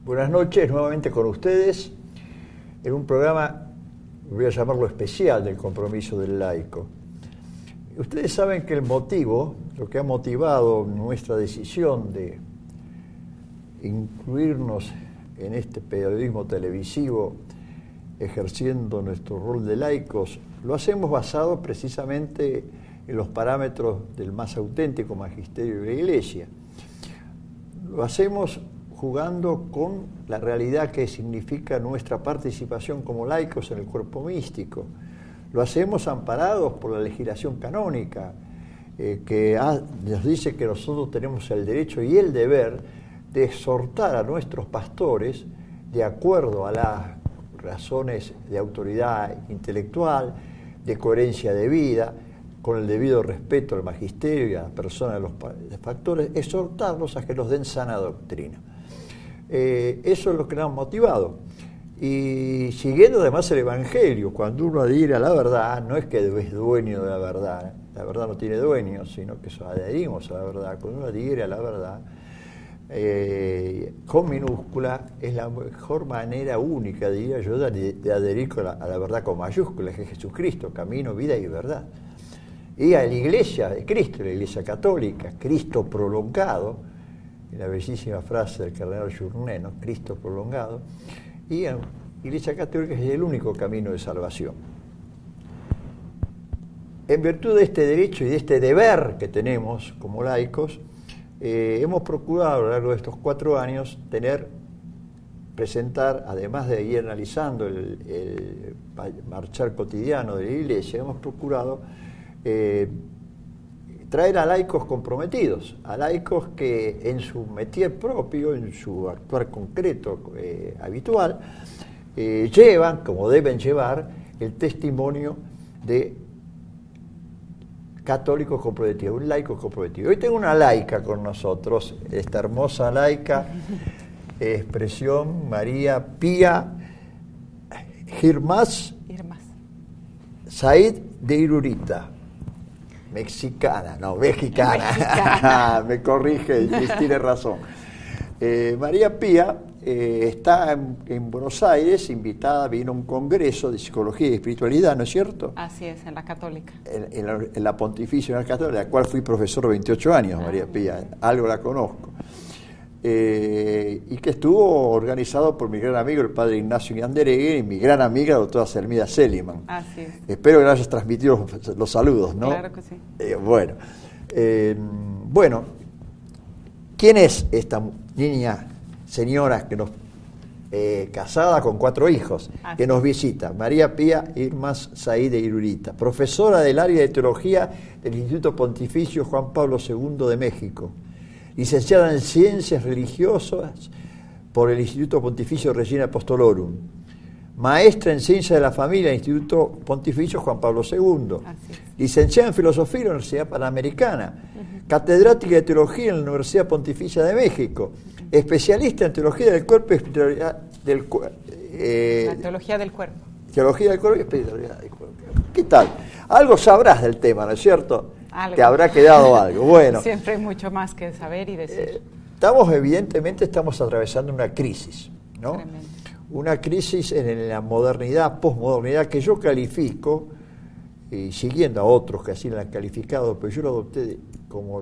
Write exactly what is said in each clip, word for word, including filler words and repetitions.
Buenas noches, nuevamente con ustedes, en un programa, voy a llamarlo especial, del compromiso del laico. Ustedes saben que el motivo, lo que ha motivado nuestra decisión de incluirnos en este periodismo televisivo, ejerciendo nuestro rol de laicos, lo hacemos basado precisamente en los parámetros del más auténtico magisterio de la Iglesia. Lo hacemos jugando con la realidad que significa nuestra participación como laicos en el cuerpo místico. Lo hacemos amparados por la legislación canónica, eh, que ha, nos dice que nosotros tenemos el derecho y el deber de exhortar a nuestros pastores, de acuerdo a las razones de autoridad intelectual, de coherencia de vida, con el debido respeto al magisterio y a la persona de los factores, exhortarlos a que nos den sana doctrina. Eh, eso es lo que nos ha motivado. Y siguiendo además el Evangelio, cuando uno adhiere a la verdad, no es que es dueño de la verdad, la verdad no tiene dueño, sino que adherimos a la verdad. Cuando uno adhiere a la verdad, eh, con minúscula, es la mejor manera única, diría yo, de, de adherir a la, a la verdad con mayúsculas, que es Jesucristo, camino, vida y verdad. Y a la Iglesia de Cristo, la Iglesia Católica, Cristo prolongado, la bellísima frase del cardenal Journet, ¿no? Cristo prolongado, y la Iglesia Católica es el único camino de salvación. En virtud de este derecho y de este deber que tenemos como laicos, eh, hemos procurado a lo largo de estos cuatro años tener, presentar, además de ir analizando el, el marchar cotidiano de la Iglesia, hemos procurado eh, traer a laicos comprometidos, a laicos que en su métier propio, en su actuar concreto eh, habitual, eh, llevan, como deben llevar, el testimonio de católicos comprometidos, un laico comprometido. Hoy tengo una laica con nosotros, esta hermosa laica, expresión María Pía Girmás Said de Irurita. Mexicana, no, mexicana, mexicana. Me corrige, tiene razón. Eh, María Pía eh, está en, en Buenos Aires, invitada, vino a un congreso de psicología y espiritualidad, ¿no es cierto? Así es, en la Católica. En, en, la, en la Pontificia Universidad Católica, de la cual fui profesor veintiocho años, ah, María Pía, algo la conozco. Eh, y que estuvo organizado por mi gran amigo el padre Ignacio Yanderegui y mi gran amiga la doctora Selmida Seliman. Así es. Espero que le hayas transmitido los, los saludos, ¿no? Claro que sí. Eh, bueno, eh, bueno, ¿quién es esta niña, señora, que nos eh, casada con cuatro hijos, Así que nos visita? María Pía Girmás Said de Irurita, profesora del área de teología del Instituto Pontificio Juan Pablo segundo de México, licenciada en Ciencias Religiosas por el Instituto Pontificio Regina Apostolorum, maestra en Ciencias de la Familia del Instituto Pontificio Juan Pablo segundo, licenciada en Filosofía en la Universidad Panamericana, uh-huh. catedrática de Teología en la Universidad Pontificia de México, especialista en Teología del Cuerpo y Espiritualidad del Cuerpo. Eh, la Teología del Cuerpo. Teología del Cuerpo y Espiritualidad del Cuerpo. ¿Qué tal? Algo sabrás del tema, ¿no es cierto? Algo. Te habrá quedado algo. Bueno, siempre hay mucho más que saber y decir. Eh, estamos, evidentemente, estamos atravesando una crisis, ¿no? Tremendo. Una crisis en la modernidad, posmodernidad, que yo califico, y siguiendo a otros que así la han calificado, pero yo lo adopté como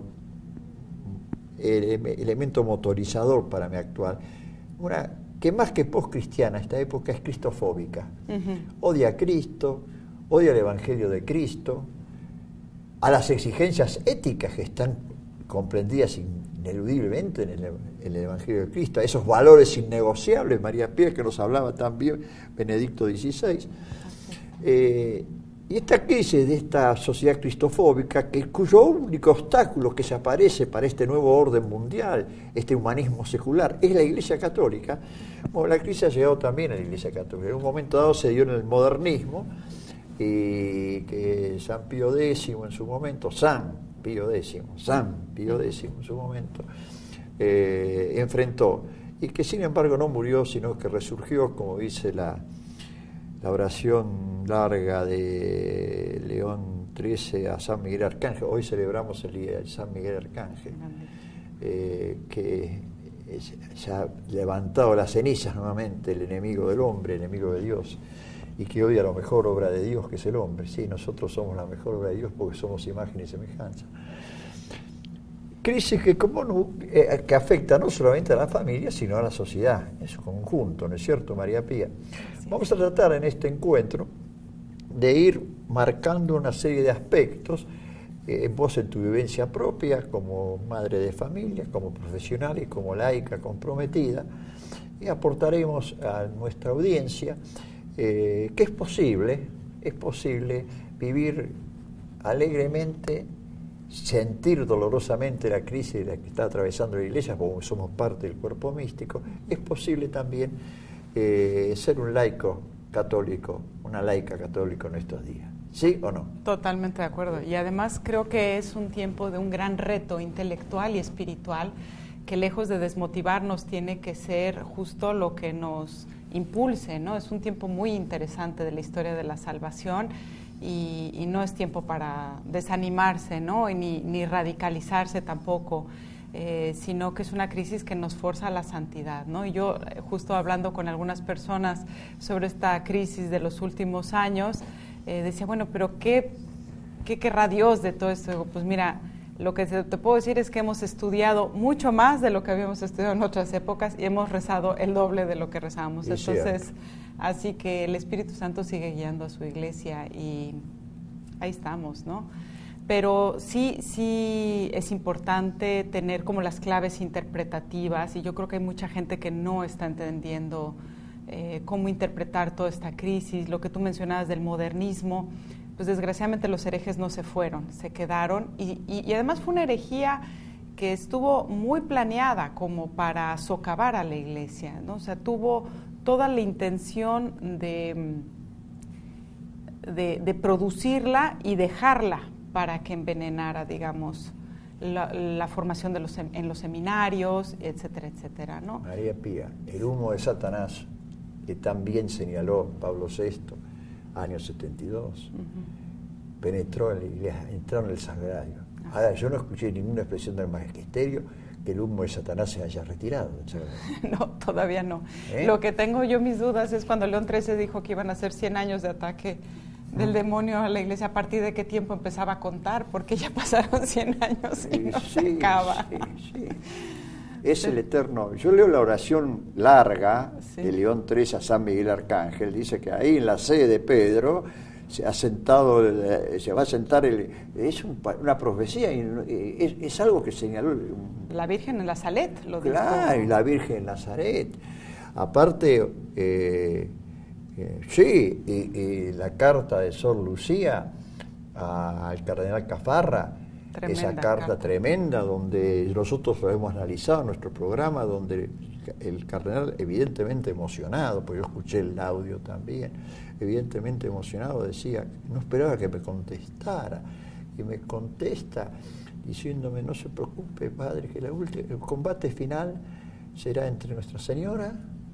el elemento motorizador para mi actual, una que más que postcristiana, esta época es cristofóbica. Uh-huh. Odia a Cristo, odia el Evangelio de Cristo, a las exigencias éticas que están comprendidas ineludiblemente en el, en el Evangelio de Cristo, a esos valores innegociables, María Pía, que nos hablaba también Benedicto dieciséis. Eh, y esta crisis de esta sociedad cristofóbica, que, cuyo único obstáculo que se aparece para este nuevo orden mundial, este humanismo secular, es la Iglesia Católica. Bueno, la crisis ha llegado también a la Iglesia Católica. En un momento dado se dio en el modernismo, y que San Pío X en su momento, San Pío X, San Pío X en su momento, eh, enfrentó, y que sin embargo no murió, sino que resurgió, como dice la, la oración larga de León trece a San Miguel Arcángel. Hoy celebramos el día de San Miguel Arcángel, eh, que eh, se ha levantado las cenizas nuevamente el enemigo del hombre, el enemigo de Dios, y que odia la mejor obra de Dios, que es el hombre. Sí, nosotros somos la mejor obra de Dios porque somos imagen y semejanza. Crisis que, como no, eh, que afecta no solamente a la familia, sino a la sociedad en su conjunto, ¿no es cierto, María Pía? Sí. Vamos a tratar en este encuentro de ir marcando una serie de aspectos, eh, vos en tu vivencia propia, como madre de familia, como profesional y como laica comprometida, y aportaremos a nuestra audiencia eh, que es posible, es posible vivir alegremente, sentir dolorosamente la crisis de la que está atravesando la Iglesia, como somos parte del cuerpo místico. Es posible también eh, ser un laico católico, una laica católica en estos días. ¿Sí o no? Totalmente de acuerdo. Y además creo que es un tiempo de un gran reto intelectual y espiritual que, lejos de desmotivarnos, tiene que ser justo lo que nos impulse, ¿no? Es un tiempo muy interesante de la historia de la salvación. Y, y no es tiempo para desanimarse, ¿no? Y ni, ni radicalizarse tampoco, eh, sino que es una crisis que nos forza a la santidad, ¿no? Y yo, justo hablando con algunas personas sobre esta crisis de los últimos años, eh, decía, bueno, pero ¿qué, qué querrá Dios de todo esto? Digo, pues mira, lo que te, te puedo decir es que hemos estudiado mucho más de lo que habíamos estudiado en otras épocas y hemos rezado el doble de lo que rezábamos. Entonces, así que el Espíritu Santo sigue guiando a su iglesia y ahí estamos, ¿no? Pero sí, sí es importante tener como las claves interpretativas, y yo creo que hay mucha gente que no está entendiendo eh, cómo interpretar toda esta crisis. Lo que tú mencionabas del modernismo, pues desgraciadamente los herejes no se fueron, se quedaron, y, y, y además fue una herejía que estuvo muy planeada como para socavar a la iglesia, ¿no? O sea, tuvo toda la intención de, de, de producirla y dejarla para que envenenara, digamos, la, la formación de los, en los seminarios, etcétera, etcétera, ¿no? María Pía, el humo de Satanás, que también señaló Pablo sexto, año setenta y dos, uh-huh. penetró en la iglesia, entró en el sagrario. Así. Ahora, yo no escuché ninguna expresión del magisterio que el humo de Satanás se haya retirado. No, todavía no. ¿Eh? Lo que tengo yo mis dudas es cuando León trece dijo que iban a ser cien años de ataque del demonio a la iglesia, a partir de qué tiempo empezaba a contar, porque ya pasaron cien años y no sí, se acaba. Sí, sí. Es sí. el eterno. Yo leo la oración larga sí. de León trece a San Miguel Arcángel, dice que ahí en la sede de Pedro se ha sentado, se va a sentar, el, es un, una profecía, y es, es algo que señaló la Virgen en Nazaret, lo dijo. Claro, y la Virgen en Nazaret. Aparte, eh, eh, sí, y, y la carta de Sor Lucía a, al cardenal Cafarra, tremenda esa carta, carta tremenda, donde nosotros lo hemos analizado en nuestro programa, donde el cardenal, evidentemente emocionado, porque yo escuché el audio también, evidentemente emocionado, decía, no esperaba que me contestara, y me contesta diciéndome, no se preocupe, padre, que la última, el combate final será entre Nuestra Señora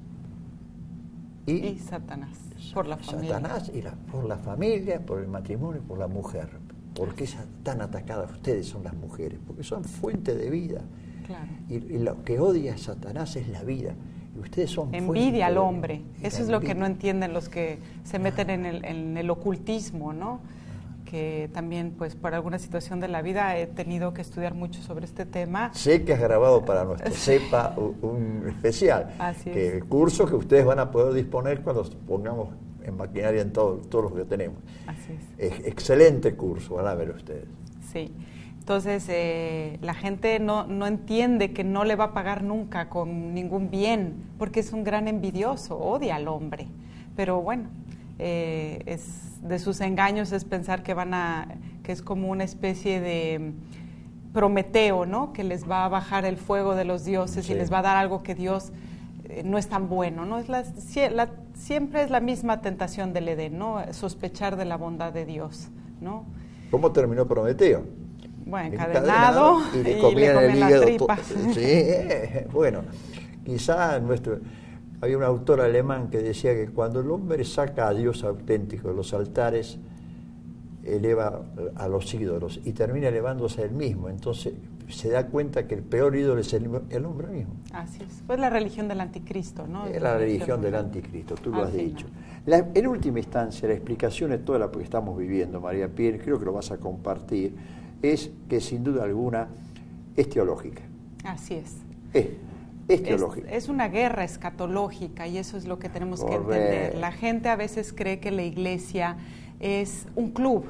y, y Satanás, por la familia. Satanás y la, por la familia, por el matrimonio y por la mujer. ¿Por qué están atacadas ustedes son las mujeres? Porque son fuente de vida. Claro. Y, y lo que odia a Satanás es la vida. Y ustedes son envidia al hombre. Eso es lo que no entienden los que se meten en el, en el ocultismo, ¿no? Que también, pues, por alguna situación de la vida he tenido que estudiar mucho sobre este tema. Sé que has grabado para nuestro CEPA un, un especial. Así es. Que, curso que ustedes van a poder disponer cuando pongamos en maquinaria en todo, todo lo que tenemos. Así es. es excelente curso, van a ver ustedes. Sí. Entonces, eh, la gente no, no entiende que no le va a pagar nunca con ningún bien, porque es un gran envidioso, odia al hombre. Pero bueno, eh, es de sus engaños es pensar que van a, que es como una especie de Prometeo, ¿no? Que les va a bajar el fuego de los dioses sí. y les va a dar algo que Dios eh, no es tan bueno, ¿no? Es la, la, siempre es la misma tentación del Edén, ¿no? Sospechar de la bondad de Dios, ¿no? ¿Cómo terminó Prometeo? Bueno, encadenado, encadenado y le comían, y le comían el las tripas. Sí, bueno, quizá nuestro... Había un autor alemán que decía que cuando el hombre saca a Dios auténtico de los altares, eleva a los ídolos y termina elevándose a él mismo. Entonces se da cuenta que el peor ídolo es el, el hombre mismo. Así es. Pues la religión del anticristo, ¿no? Es la religión del anticristo, tú lo has dicho. La, en última instancia, la explicación de toda la que estamos viviendo, María Pierre, creo que lo vas a compartir, es que sin duda alguna es teológica. Así es. Es, es teológica. Es, es una guerra escatológica y eso es lo que tenemos Correcto. que entender. La gente a veces cree que la iglesia es un club.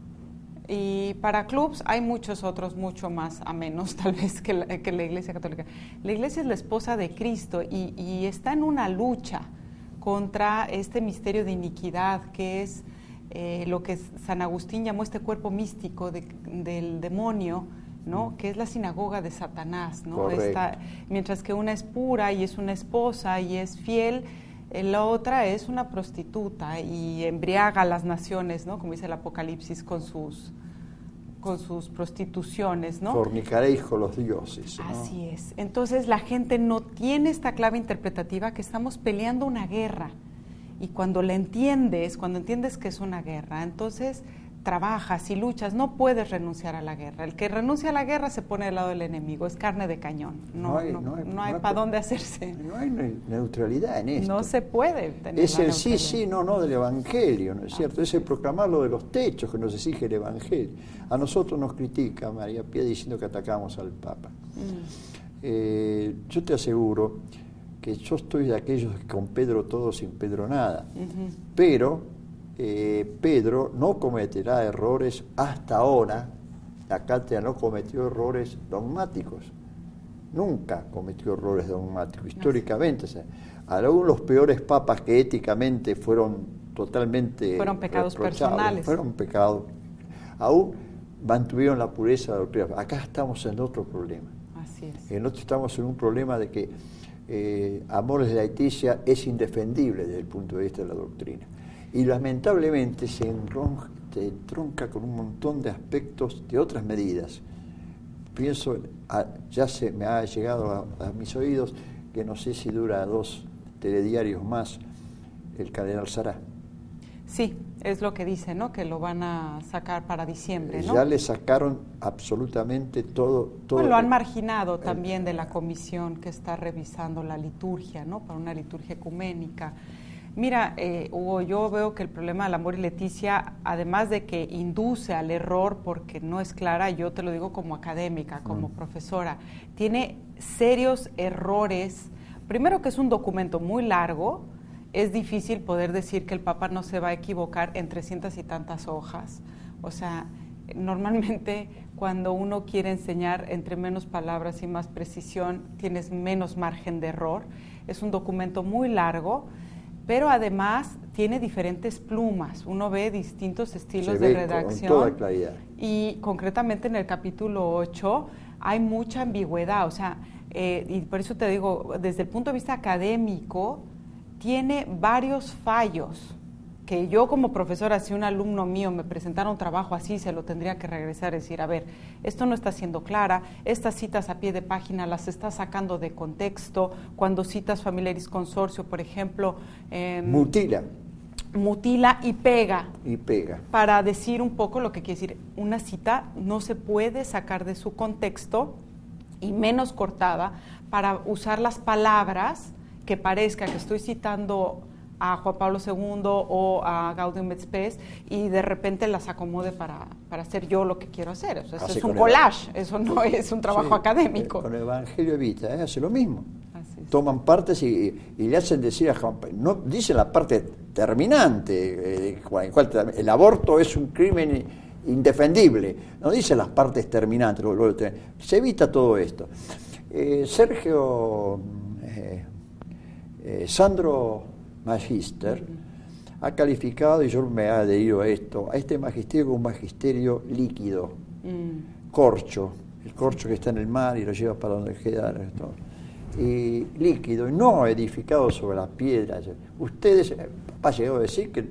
Y para clubs hay muchos otros, mucho más a menos tal vez que la, que la Iglesia Católica. La Iglesia es la esposa de Cristo y, y está en una lucha contra este misterio de iniquidad que es eh, lo que San Agustín llamó este cuerpo místico de, del demonio, ¿no? Que es la sinagoga de Satanás, ¿no? Esta, mientras que una es pura y es una esposa y es fiel, la otra es una prostituta y embriaga a las naciones, ¿no? Como dice el Apocalipsis, con sus, con sus prostituciones, ¿no? Fornicaréis con los dioses, ¿no? Así es. Entonces la gente no tiene esta clave interpretativa que estamos peleando una guerra. Y cuando la entiendes, cuando entiendes que es una guerra, entonces trabajas y luchas, no puedes renunciar a la guerra. El que renuncia a la guerra se pone del lado del enemigo, es carne de cañón. No, no hay, no, no hay, no hay no para dónde hacerse. No hay neutralidad en esto. No se puede tener Es el sí, sí, no, no del Evangelio, ¿no es cierto? Es el proclamar lo de los techos que nos exige el Evangelio. A nosotros nos critica María Pía diciendo que atacamos al Papa. Mm. Eh, yo te aseguro que yo estoy de aquellos que con Pedro todo, sin Pedro nada. Uh-huh. Pero Eh, Pedro no cometerá errores hasta ahora. La cátedra no cometió errores dogmáticos, nunca cometió errores dogmáticos históricamente. O sea, algunos de los peores papas que éticamente fueron totalmente fueron pecados personales, fueron pecados, aún mantuvieron la pureza de la doctrina. Acá estamos en otro problema. Así es. En otro estamos en un problema de que eh, Amores de Laetitia es indefendible desde el punto de vista de la doctrina. Y lamentablemente se entronca, se entronca con un montón de aspectos de otras medidas. Pienso, a, ya se me ha llegado a, a mis oídos, que no sé si dura dos telediarios más, el cardenal Sará. Sí, es lo que dice, ¿no? Que lo van a sacar para diciembre, ¿no? Ya le sacaron absolutamente todo. todo bueno, lo han marginado el, también de la comisión que está revisando la liturgia, ¿no? Para una liturgia ecuménica. Mira, eh, Hugo, yo veo que el problema del Amor y Leticia, además de que induce al error porque no es clara, yo te lo digo como académica, como mm. profesora, tiene serios errores. Primero que es un documento muy largo, es difícil poder decir que el Papa no se va a equivocar en trescientas y tantas hojas. O sea, normalmente cuando uno quiere enseñar entre menos palabras y más precisión, tienes menos margen de error. Es un documento muy largo, pero además tiene diferentes plumas, uno ve distintos estilos de redacción. Con toda claridad. Y concretamente en el capítulo ocho hay mucha ambigüedad, o sea, eh, y por eso te digo, desde el punto de vista académico, tiene varios fallos, que yo como profesora, si un alumno mío me presentara un trabajo así, se lo tendría que regresar y decir, a ver, esto no está siendo clara, estas citas a pie de página las estás sacando de contexto, cuando citas Familiaris Consortio, por ejemplo... Eh, mutila. Mutila y pega. Y pega. Para decir un poco lo que quiere decir, una cita no se puede sacar de su contexto, y menos cortada, para usar las palabras que parezca que estoy citando a Juan Pablo segundo o a Gaudium et Spes y de repente las acomode para, para hacer yo lo que quiero hacer. O sea, eso es un collage, el... eso no es un trabajo sí, académico. Con el Evangelio Evita, ¿eh? Hace lo mismo. Así es. Toman partes y, y le hacen decir a Juan Pablo, no dicen la parte terminante, eh, en cual el aborto es un crimen indefendible, no dicen las partes terminantes, lo, lo, se evita todo esto. Eh, Sergio eh, eh, Sandro Magister uh-huh. ha calificado, y yo me he adherido a esto, a este magisterio como un magisterio líquido, mm. corcho, el corcho que está en el mar y lo lleva para donde queda, esto, y líquido, y no edificado sobre las piedras. Ustedes, papá llegó a decir que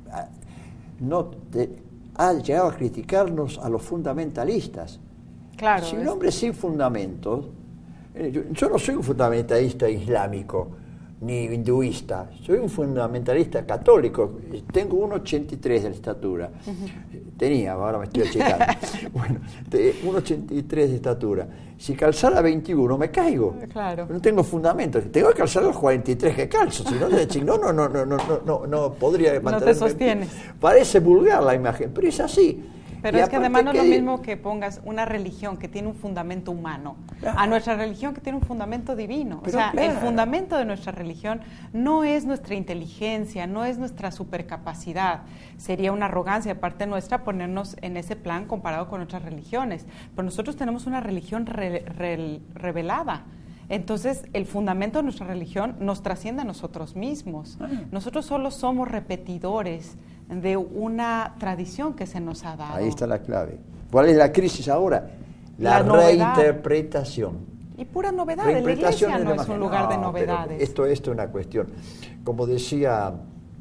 no te, ha llegado a criticarnos a los fundamentalistas. Claro, si un hombre sin fundamentos, yo, yo no soy un fundamentalista islámico, ni hinduista, soy un fundamentalista católico, tengo uno ochenta y tres de estatura, uh-huh. tenía, ahora me estoy achicando, bueno, uno ochenta y tres de estatura, si calzara veintiuno me caigo, claro. no tengo fundamento, tengo que calzar los cuarenta y tres que calzo, si no, no, no, no, no, no, no, no podría mantenerme. No te sostienes. Parece vulgar la imagen, pero es así. Pero y es que además no es lo mismo que pongas una religión que tiene un fundamento humano a nuestra religión que tiene un fundamento divino. Pero o sea, claro. el fundamento de nuestra religión no es nuestra inteligencia, no es nuestra supercapacidad. Sería una arrogancia de parte nuestra ponernos en ese plan comparado con otras religiones. Pero nosotros tenemos una religión re, re, revelada. Entonces, el fundamento de nuestra religión nos trasciende a nosotros mismos. Ah. Nosotros solo somos repetidores de una tradición que se nos ha dado. Ahí está la clave. ¿Cuál es la crisis ahora? La, la reinterpretación. Y pura novedad. La iglesia no es un lugar no, de novedades. Esto, esto es una cuestión. Como decía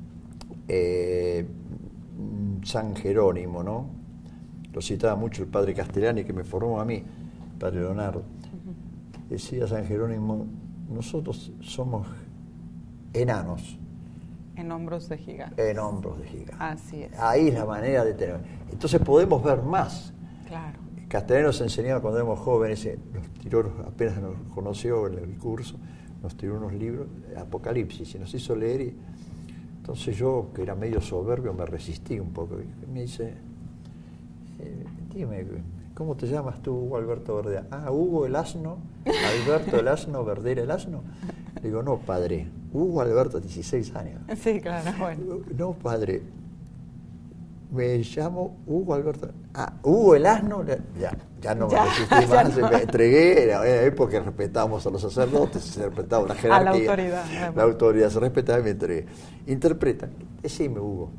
eh, San Jerónimo, ¿no? Lo citaba mucho el padre Castellani, que me formó a mí, el padre Leonardo. Uh-huh. Decía San Jerónimo, nosotros somos enanos. En hombros de gigantes. En hombros de gigantes. Así es. Ahí es la manera de tener. Entonces podemos ver más. Claro. Castellano nos enseñaba cuando éramos jóvenes, nos tiró, apenas nos conoció en el curso, nos tiró unos libros, Apocalipsis, y nos hizo leer. Y, entonces yo, que era medio soberbio, me resistí un poco. Y me dice, eh, dime, ¿cómo te llamas tú, Hugo Alberto Verdera? Ah, Hugo el asno, Alberto el asno, Verdera el asno. Le digo, no, padre, Hugo Alberto, dieciséis años. Sí, claro, bueno. No, padre, me llamo Hugo Alberto. Ah, Hugo el asno, ya, ya no ya, me resistí más, no. me entregué, era una época que respetábamos a los sacerdotes, se respetaba la jerarquía. A la autoridad. La bueno. autoridad se respetaba y me entregué. Interpreta, decime, Hugo,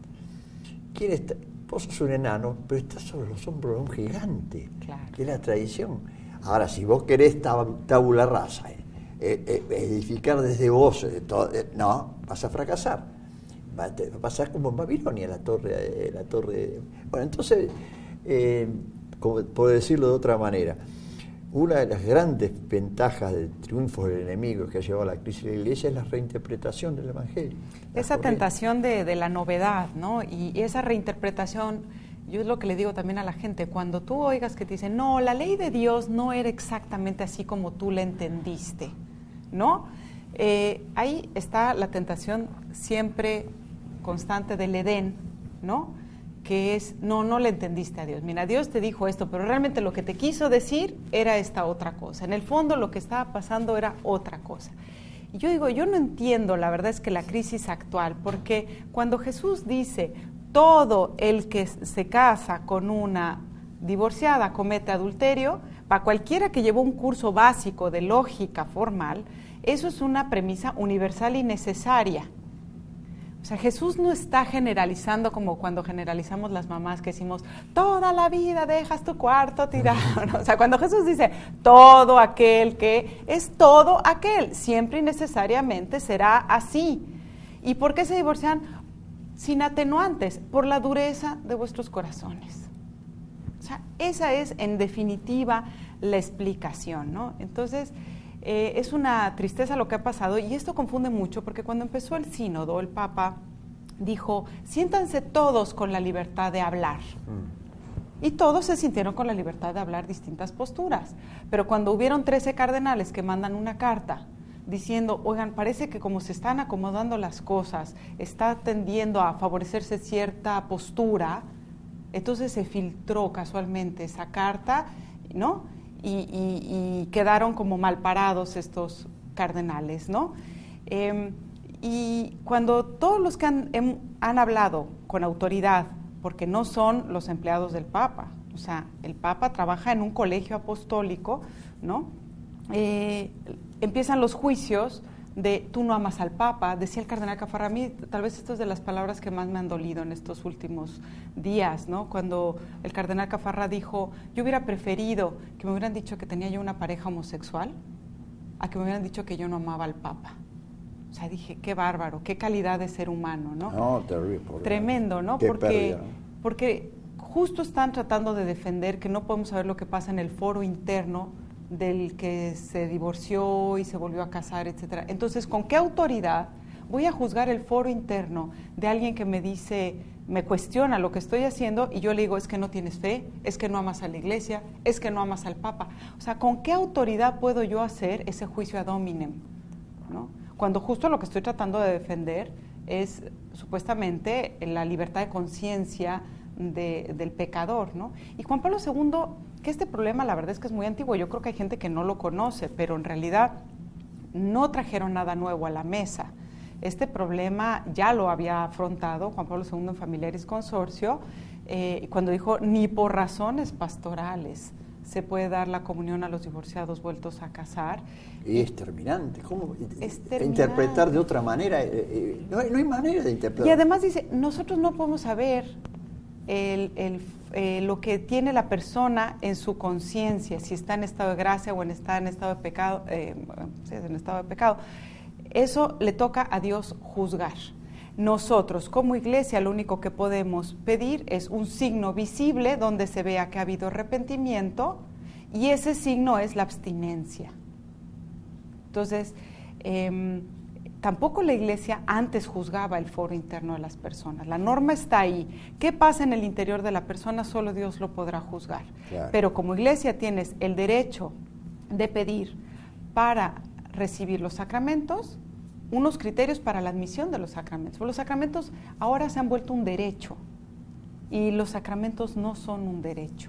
¿quién está? Vos sos un enano, pero estás sobre los hombros de un gigante, claro. que es la tradición. Ahora, si vos querés tab- tabula rasa, eh, eh, eh, edificar desde vos, eh, todo, eh, no, vas a fracasar. Va a, te, va a pasar como en Babilonia, la torre. Eh, la torre bueno, entonces, eh, como, por decirlo de otra manera, una de las grandes ventajas del triunfo del enemigo que ha llevado a la crisis de la Iglesia es la reinterpretación del Evangelio. Esa tentación de, de la novedad, ¿no? Y esa reinterpretación, yo es lo que le digo también a la gente, cuando tú oigas que te dicen, no, la ley de Dios no era exactamente así como tú la entendiste, ¿no? Eh, ahí está la tentación siempre constante del Edén, ¿no? Que es, no, no le entendiste a Dios. Mira, Dios te dijo esto, pero realmente lo que te quiso decir era esta otra cosa. En el fondo lo que estaba pasando era otra cosa. Y yo digo, yo no entiendo, la verdad es que la crisis actual, porque cuando Jesús dice, todo el que se casa con una divorciada comete adulterio, para cualquiera que llevó un curso básico de lógica formal, eso es una premisa universal y necesaria. O sea, Jesús no está generalizando como cuando generalizamos las mamás que decimos, toda la vida dejas tu cuarto tirado, ¿no? O sea, cuando Jesús dice, todo aquel que, es todo aquel, siempre y necesariamente será así. ¿Y por qué se divorcian? Sin atenuantes, por la dureza de vuestros corazones. O sea, esa es en definitiva la explicación, ¿no? Entonces, Eh, es una tristeza lo que ha pasado y esto confunde mucho porque cuando empezó el sínodo, el Papa dijo, siéntanse todos con la libertad de hablar. Mm. Y todos se sintieron con la libertad de hablar distintas posturas. Pero cuando hubieron trece cardenales que mandan una carta diciendo, oigan, parece que como se están acomodando las cosas, está tendiendo a favorecerse cierta postura, entonces se filtró casualmente esa carta, ¿no? Y, y, y quedaron como mal parados estos cardenales, ¿no? Eh, y cuando todos los que han, hem, han hablado con autoridad, porque no son los empleados del Papa, o sea, el Papa trabaja en un colegio apostólico, ¿no? Eh, empiezan los juicios de tú no amas al Papa, decía el cardenal Caffarra. A mí tal vez esto es de las palabras que más me han dolido en estos últimos días, ¿no? Cuando el cardenal Caffarra dijo, yo hubiera preferido que me hubieran dicho que tenía yo una pareja homosexual a que me hubieran dicho que yo no amaba al Papa. O sea, dije, qué bárbaro, qué calidad de ser humano, ¿no? No, terrible. Tremendo, ¿no? Qué porque, pérdida. porque justo están tratando de defender que no podemos saber lo que pasa en el foro interno del que se divorció y se volvió a casar, etcétera. Entonces, ¿con qué autoridad voy a juzgar el foro interno de alguien que me dice, me cuestiona lo que estoy haciendo y yo le digo, es que no tienes fe, es que no amas a la iglesia, es que no amas al Papa? O sea, ¿con qué autoridad puedo yo hacer ese juicio ad hominem, ¿no? Cuando justo lo que estoy tratando de defender es supuestamente la libertad de conciencia de, del pecador, ¿no? Y Juan Pablo segundo, que este problema la verdad es que es muy antiguo, yo creo que hay gente que no lo conoce, pero en realidad no trajeron nada nuevo a la mesa. Este problema ya lo había afrontado Juan Pablo segundo en Familiaris Consortio, eh, cuando dijo, ni por razones pastorales se puede dar la comunión a los divorciados vueltos a casar. Y es terminante. ¿Cómo es terminante. Interpretar de otra manera? Eh, eh, no, hay, no hay manera de interpretar. Y además dice, nosotros no podemos saber el, el, eh, lo que tiene la persona en su conciencia, si está en estado de gracia o en está en estado de pecado, eh, en estado de pecado. Eso le toca a Dios juzgar. Nosotros, como iglesia, lo único que podemos pedir es un signo visible donde se vea que ha habido arrepentimiento, y ese signo es la abstinencia. Entonces, eh, tampoco la iglesia antes juzgaba el foro interno de las personas. La norma está ahí. ¿Qué pasa en el interior de la persona? Solo Dios lo podrá juzgar. Claro. Pero como iglesia tienes el derecho de pedir para recibir los sacramentos, unos criterios para la admisión de los sacramentos. Los sacramentos ahora se han vuelto un derecho y los sacramentos no son un derecho.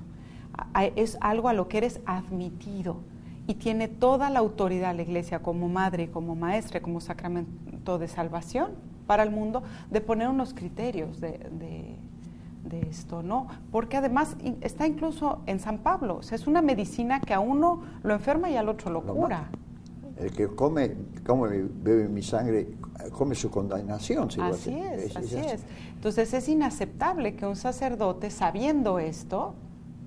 Es algo a lo que eres admitido y tiene toda la autoridad la iglesia como madre, como maestra, como sacramento de salvación para el mundo, de poner unos criterios de, de, de esto, ¿no? Porque además está incluso en San Pablo, o sea, es una medicina que a uno lo enferma y al otro lo cura. El que come, come, bebe mi sangre, come su condenación. Si así es, es, así es, es. Entonces es inaceptable que un sacerdote, sabiendo esto,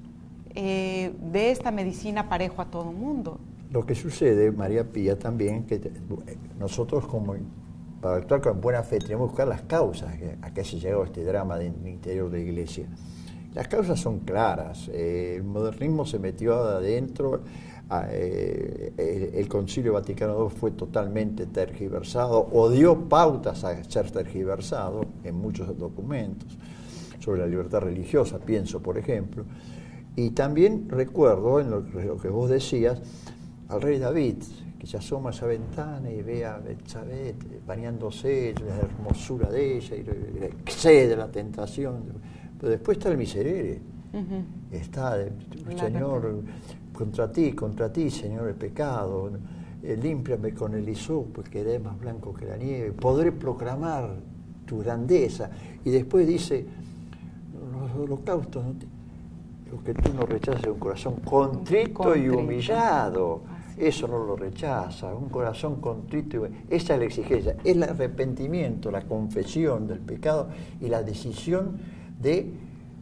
eh, dé esta medicina parejo a todo el mundo. Lo que sucede, María Pía, también, que te, nosotros como para actuar con buena fe tenemos que buscar las causas a que se llegó a este drama del interior de la Iglesia. Las causas son claras. Eh, el modernismo se metió adentro. Eh, el, el Concilio Vaticano segundo fue totalmente tergiversado o dio pautas a ser tergiversado en muchos documentos sobre la libertad religiosa, pienso por ejemplo, y también recuerdo en lo, lo que vos decías al rey David, que se asoma a esa ventana y ve a Betsabé bañándose, la hermosura de ella y excede la tentación, pero después está el miserere, uh-huh. está el Señor contra ti, contra ti, Señor, el pecado, eh, límpiame con el hisopo, que quedé más blanco que la nieve, podré proclamar tu grandeza. Y después dice, los holocaustos, ¿no? Lo que tú no rechazas es un corazón contrito, contrito. y humillado. Eso no lo rechaza, un corazón contrito y humillado. Esa es la exigencia, es el arrepentimiento, la confesión del pecado y la decisión de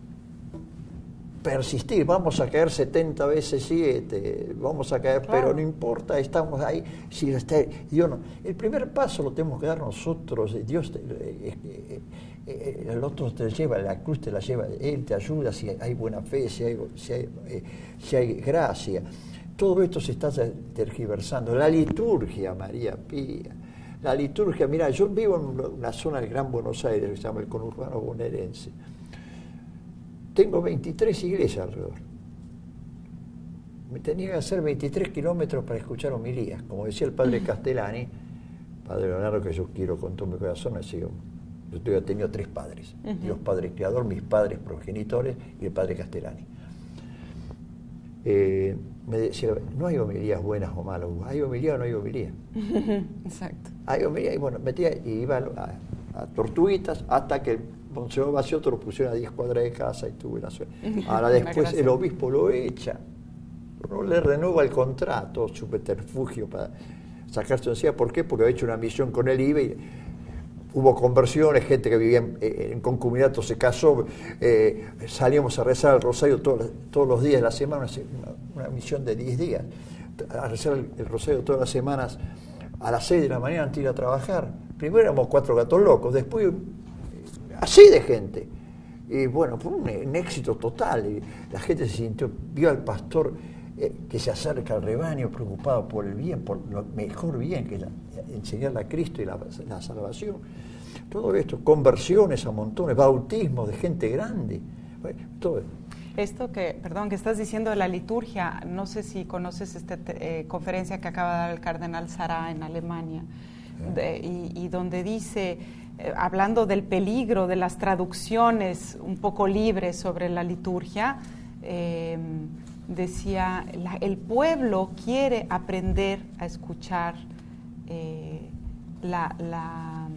persistir. Vamos a caer setenta veces siete, vamos a caer, claro. Pero no importa, estamos ahí. Si está, Dios no. El primer paso lo tenemos que dar nosotros. Dios, te, eh, eh, eh, el otro te lleva, la cruz te la lleva, Él te ayuda si hay buena fe, si hay, si hay, eh, si hay gracia. Todo esto se está tergiversando. La liturgia, María Pía, la liturgia, mira, yo vivo en una zona del Gran Buenos Aires que se llama el conurbano bonaerense. Tengo veintitrés iglesias alrededor. Me tenía que hacer veintitrés kilómetros para escuchar homilías. Como decía el padre Castellani, padre Leonardo, que yo quiero con todo mi corazón, así, yo he tenido tres padres. Uh-huh. Dios Padre Creador, mis padres progenitores y el padre Castellani. Eh, me decía, no hay homilías buenas o malas, hay homilía o no hay homilía. Exacto. Hay homilía, y bueno, metía y iba a, a Tortuguitas hasta que Monseñor Baciotto lo pusieron a diez cuadras de casa y tuve la suerte. Ahora después el obispo lo echa, no le renueva el contrato, su subterfugio para sacarse de encima. ¿Por qué? Porque ha hecho una misión con el I B E y hubo conversiones, gente que vivía en, en concubinato se casó, eh, salíamos a rezar el rosario todos, todos los días de la semana, una, una misión de diez días, a rezar el, el rosario todas las semanas a las seis de la mañana antes de ir a trabajar. Primero éramos cuatro gatos locos, después así de gente. Y bueno, fue un, un éxito total. Y la gente se sintió, vio al pastor eh, que se acerca al rebaño preocupado por el bien, por lo mejor bien, que es la, enseñarle a Cristo y la, la salvación. Todo esto, conversiones a montones, bautismos de gente grande, bueno, todo esto. Esto que, perdón, que estás diciendo de la liturgia, no sé si conoces esta eh, conferencia que acaba de dar el cardenal Sará en Alemania, de, y, y donde dice, eh, hablando del peligro de las traducciones un poco libres sobre la liturgia, eh, decía, la, el pueblo quiere aprender a escuchar eh, la, la,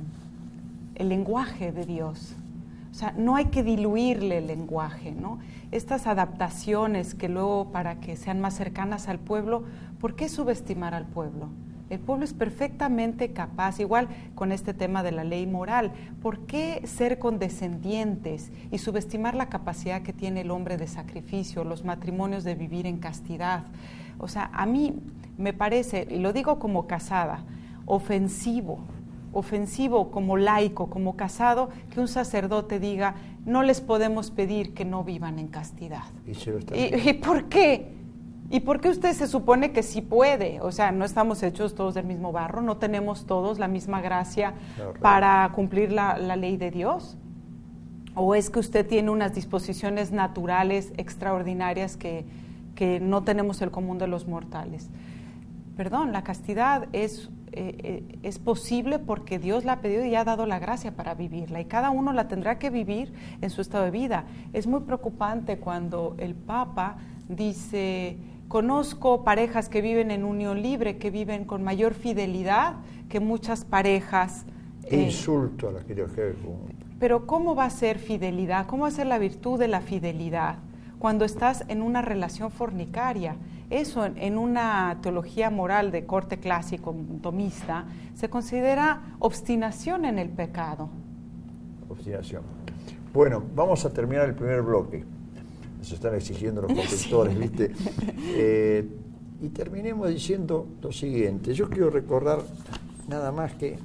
el lenguaje de Dios. O sea, no hay que diluirle el lenguaje, ¿no? Estas adaptaciones que luego, para que sean más cercanas al pueblo, ¿por qué subestimar al pueblo? El pueblo es perfectamente capaz, igual con este tema de la ley moral, ¿por qué ser condescendientes y subestimar la capacidad que tiene el hombre de sacrificio, los matrimonios de vivir en castidad? O sea, a mí me parece, y lo digo como casada, ofensivo, ofensivo como laico, como casado, que un sacerdote diga, no les podemos pedir que no vivan en castidad. ¿Y, se lo está ¿Y, ¿Y por qué? ¿Y por qué usted se supone que sí puede? O sea, no estamos hechos todos del mismo barro, no tenemos todos la misma gracia claro, para cumplir la, la ley de Dios. ¿O es que usted tiene unas disposiciones naturales extraordinarias que, que no tenemos el común de los mortales? Perdón, la castidad es... Eh, eh, es posible porque Dios la ha pedido y ha dado la gracia para vivirla, y cada uno la tendrá que vivir en su estado de vida. Es muy preocupante cuando el Papa dice, conozco parejas que viven en unión libre, que viven con mayor fidelidad que muchas parejas. Eh, Insulto a la que Pero ¿cómo va a ser fidelidad? ¿Cómo va a ser la virtud de la fidelidad cuando estás en una relación fornicaria? Eso en, en una teología moral de corte clásico, tomista, se considera obstinación en el pecado. Obstinación. Bueno, vamos a terminar el primer bloque. Nos están exigiendo los conductores, sí. ¿Viste? Eh, y terminemos diciendo lo siguiente. Yo quiero recordar nada más que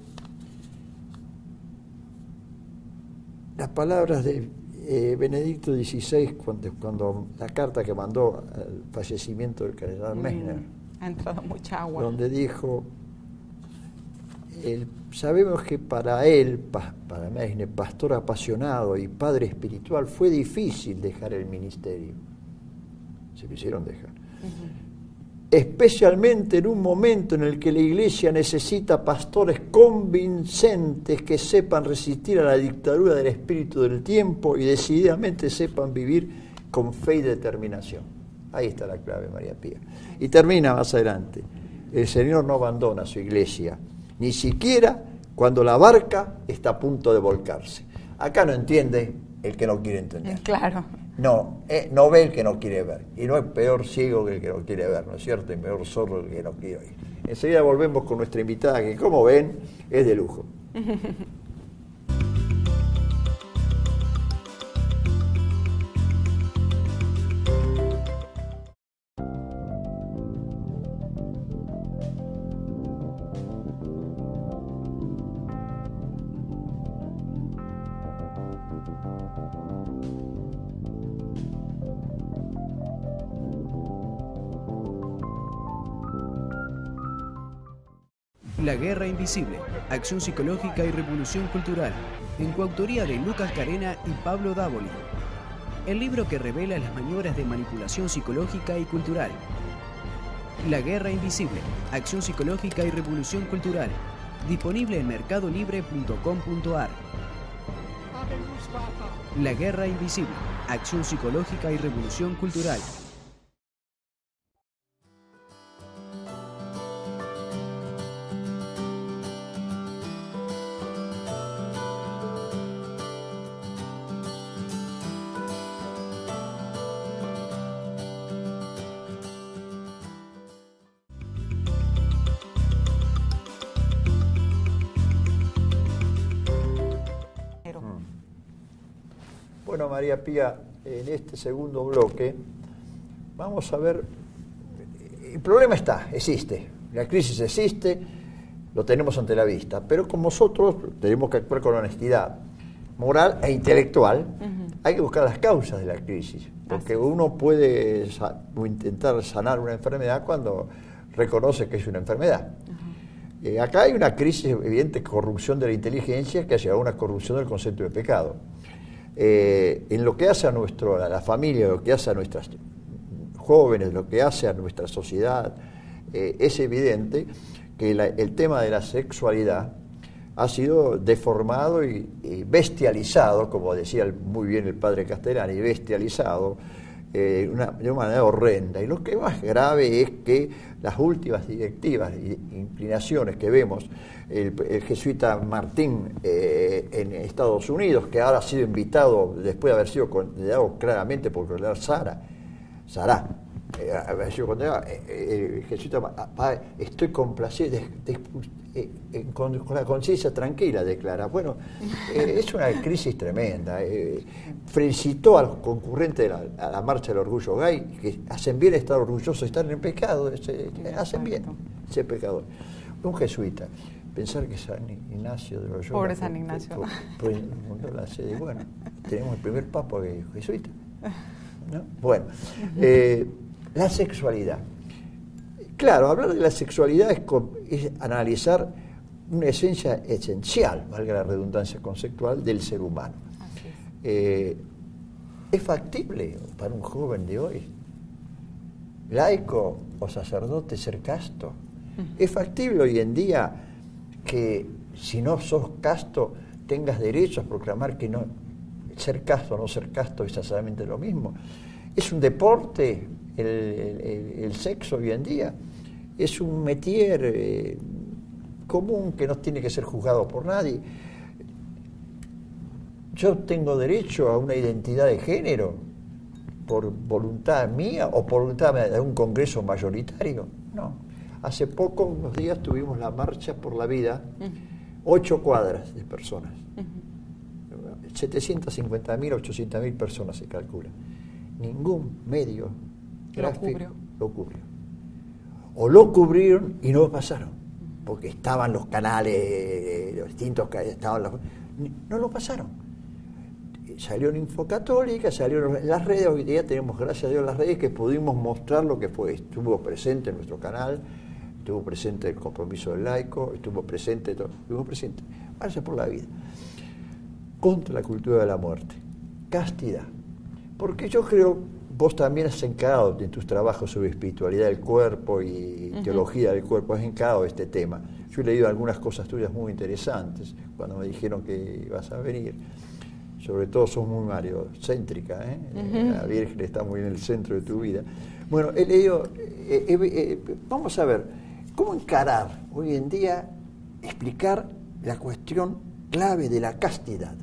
las palabras de Eh, Benedicto dieciséis, cuando, cuando la carta que mandó al fallecimiento del cardenal Messner, mm, ha entrado mucha agua, donde dijo, el, sabemos que para él, pa, para Messner, pastor apasionado y padre espiritual, fue difícil dejar el ministerio. Se lo hicieron dejar. Uh-huh. Especialmente en un momento en el que la Iglesia necesita pastores convincentes que sepan resistir a la dictadura del espíritu del tiempo y decididamente sepan vivir con fe y determinación. Ahí está la clave, María Pía. Y termina más adelante. El Señor no abandona a su Iglesia, ni siquiera cuando la barca está a punto de volcarse. Acá no entiende el que no quiere entender. Claro. No, eh, no ve el que no quiere ver. Y no es peor ciego que el que no quiere ver, ¿no es cierto? Y peor sordo el que no quiere oír. Enseguida volvemos con nuestra invitada, que como ven, es de lujo. La Guerra Invisible, Acción Psicológica y Revolución Cultural, en coautoría de Lucas Carena y Pablo Dávoli. El libro que revela las maniobras de manipulación psicológica y cultural. La Guerra Invisible, Acción Psicológica y Revolución Cultural, disponible en mercado libre punto com punto a r. La Guerra Invisible, Acción Psicológica y Revolución Cultural. Bueno, María Pía, en este segundo bloque vamos a ver, el problema está, existe, la crisis existe, lo tenemos ante la vista, pero como nosotros tenemos que actuar con honestidad. moral e intelectual, uh-huh. hay que buscar las causas de la crisis, porque uno puede sa- intentar sanar una enfermedad cuando reconoce que es una enfermedad. Uh-huh. Eh, acá hay una crisis evidente, corrupción de la inteligencia, que ha llevado a una corrupción del concepto de pecado. Eh, en lo que hace a, nuestro, a la familia, lo que hace a nuestras jóvenes, lo que hace a nuestra sociedad, eh, es evidente que la, el tema de la sexualidad ha sido deformado y, y bestializado, como decía muy bien el padre Castellani, bestializado eh, una, de una manera horrenda. Y lo que más grave es que las últimas directivas e inclinaciones que vemos, el, el jesuita Martín eh, en Estados Unidos, que ahora ha sido invitado, después de haber sido condenado claramente por violar Sara, Sará, eh, haber sido condenado, eh, el jesuita, ah, estoy complacido, de, de, eh, eh, con, con la conciencia tranquila, declara. Bueno, eh, es una crisis tremenda. Eh, felicitó a los concurrentes de la, a la marcha del orgullo gay, que hacen bien estar orgullosos, están en pecado, se, hacen bien ser pecador. Un jesuita. Pensar que San Ignacio de Loyola... Pobre San Ignacio. Por, por, por la sede. Bueno, tenemos el primer papa que es jesuita, ¿no? Bueno, eh, la sexualidad. Claro, hablar de la sexualidad es, es analizar una esencia esencial, valga la redundancia conceptual, del ser humano. Así es. Eh, ¿Es factible para un joven de hoy, laico o sacerdote, ser casto? Uh-huh. ¿Es factible hoy en día que si no sos casto tengas derecho a proclamar que no, ser casto o no ser casto es exactamente lo mismo? ¿Es un deporte el, el, el sexo hoy en día? ¿Es un métier eh, común que no tiene que ser juzgado por nadie? ¿Yo tengo derecho a una identidad de género por voluntad mía o por voluntad de un congreso mayoritario? No. Hace poco, unos días, tuvimos la marcha por la vida, uh-huh. ocho cuadras de personas. Uh-huh. setecientas cincuenta mil, ochocientas mil personas se calcula. Ningún medio gráfico lo cubrió. lo cubrió. O lo cubrieron y no lo pasaron, porque estaban los canales, los distintos canales, estaban los, no lo pasaron. Salió en Infocatólica, salió en las redes, hoy día tenemos, gracias a Dios, las redes que pudimos mostrar lo que fue. Estuvo presente en nuestro canal, estuvo presente el compromiso del laico, estuvo presente, todo, estuvo presente. Marcha por la vida. Contra la cultura de la muerte. Castidad. Porque yo creo, vos también has encarado en tus trabajos sobre espiritualidad del cuerpo y uh-huh. teología del cuerpo, has encarado este tema. Yo he leído algunas cosas tuyas muy interesantes cuando me dijeron que ibas a venir. Sobre todo sos muy mariocéntrica, ¿eh? Uh-huh. La Virgen está muy en el centro de tu vida. Bueno, he leído, eh, eh, eh, vamos a ver, ¿cómo encarar hoy en día, explicar la cuestión clave de la castidad?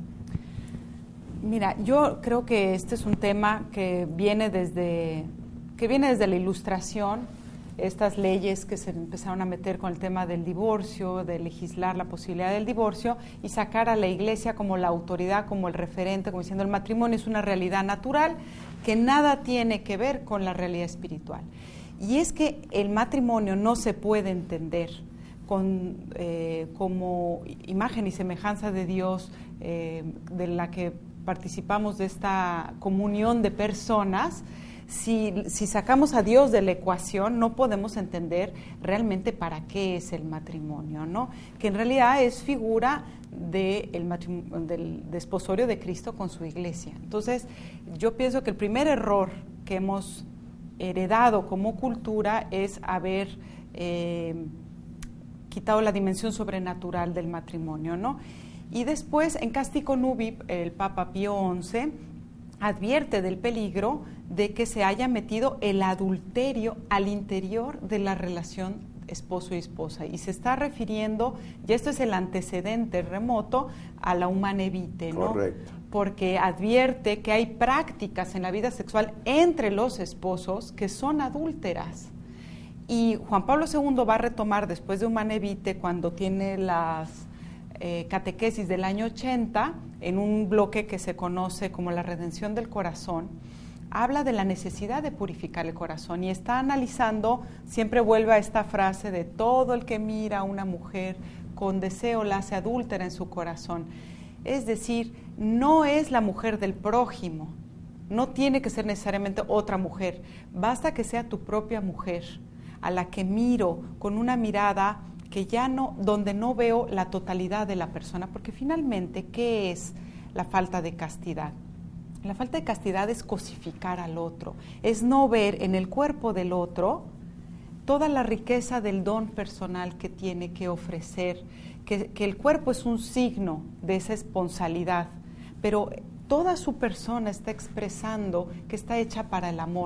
Mira, yo creo que este es un tema que viene desde, que viene desde la Ilustración, estas leyes que se empezaron a meter con el tema del divorcio, de legislar la posibilidad del divorcio y sacar a la Iglesia como la autoridad, como el referente, como diciendo el matrimonio es una realidad natural que nada tiene que ver con la realidad espiritual. Y es que el matrimonio no se puede entender con, eh, como imagen y semejanza de Dios, eh, de la que participamos de esta comunión de personas. Si, si sacamos a Dios de la ecuación, no podemos entender realmente para qué es el matrimonio, ¿no? Que en realidad es figura de el matrim- del desposorio de Cristo con su iglesia. Entonces, yo pienso que el primer error que hemos heredado como cultura es haber eh, quitado la dimensión sobrenatural del matrimonio, ¿no? Y después, en Castico Nubip, el Papa Pío once advierte del peligro de que se haya metido el adulterio al interior de la relación esposo y esposa. Y se está refiriendo, y esto es el antecedente remoto, a la humane vitae, ¿no? Correcto. Porque advierte que hay prácticas en la vida sexual entre los esposos que son adúlteras. Y Juan Pablo segundo va a retomar después de humane vitae, cuando tiene las eh, catequesis del año ochenta, en un bloque que se conoce como la redención del corazón, habla de la necesidad de purificar el corazón y está analizando, siempre vuelve a esta frase de todo el que mira a una mujer con deseo la hace adúltera en su corazón. Es decir, no es la mujer del prójimo, no tiene que ser necesariamente otra mujer, basta que sea tu propia mujer, a la que miro con una mirada que ya no, donde no veo la totalidad de la persona, porque finalmente, ¿qué es la falta de castidad? La falta de castidad es cosificar al otro, es no ver en el cuerpo del otro toda la riqueza del don personal que tiene que ofrecer, que, que el cuerpo es un signo de esa esponsalidad, pero toda su persona está expresando que está hecha para el amor.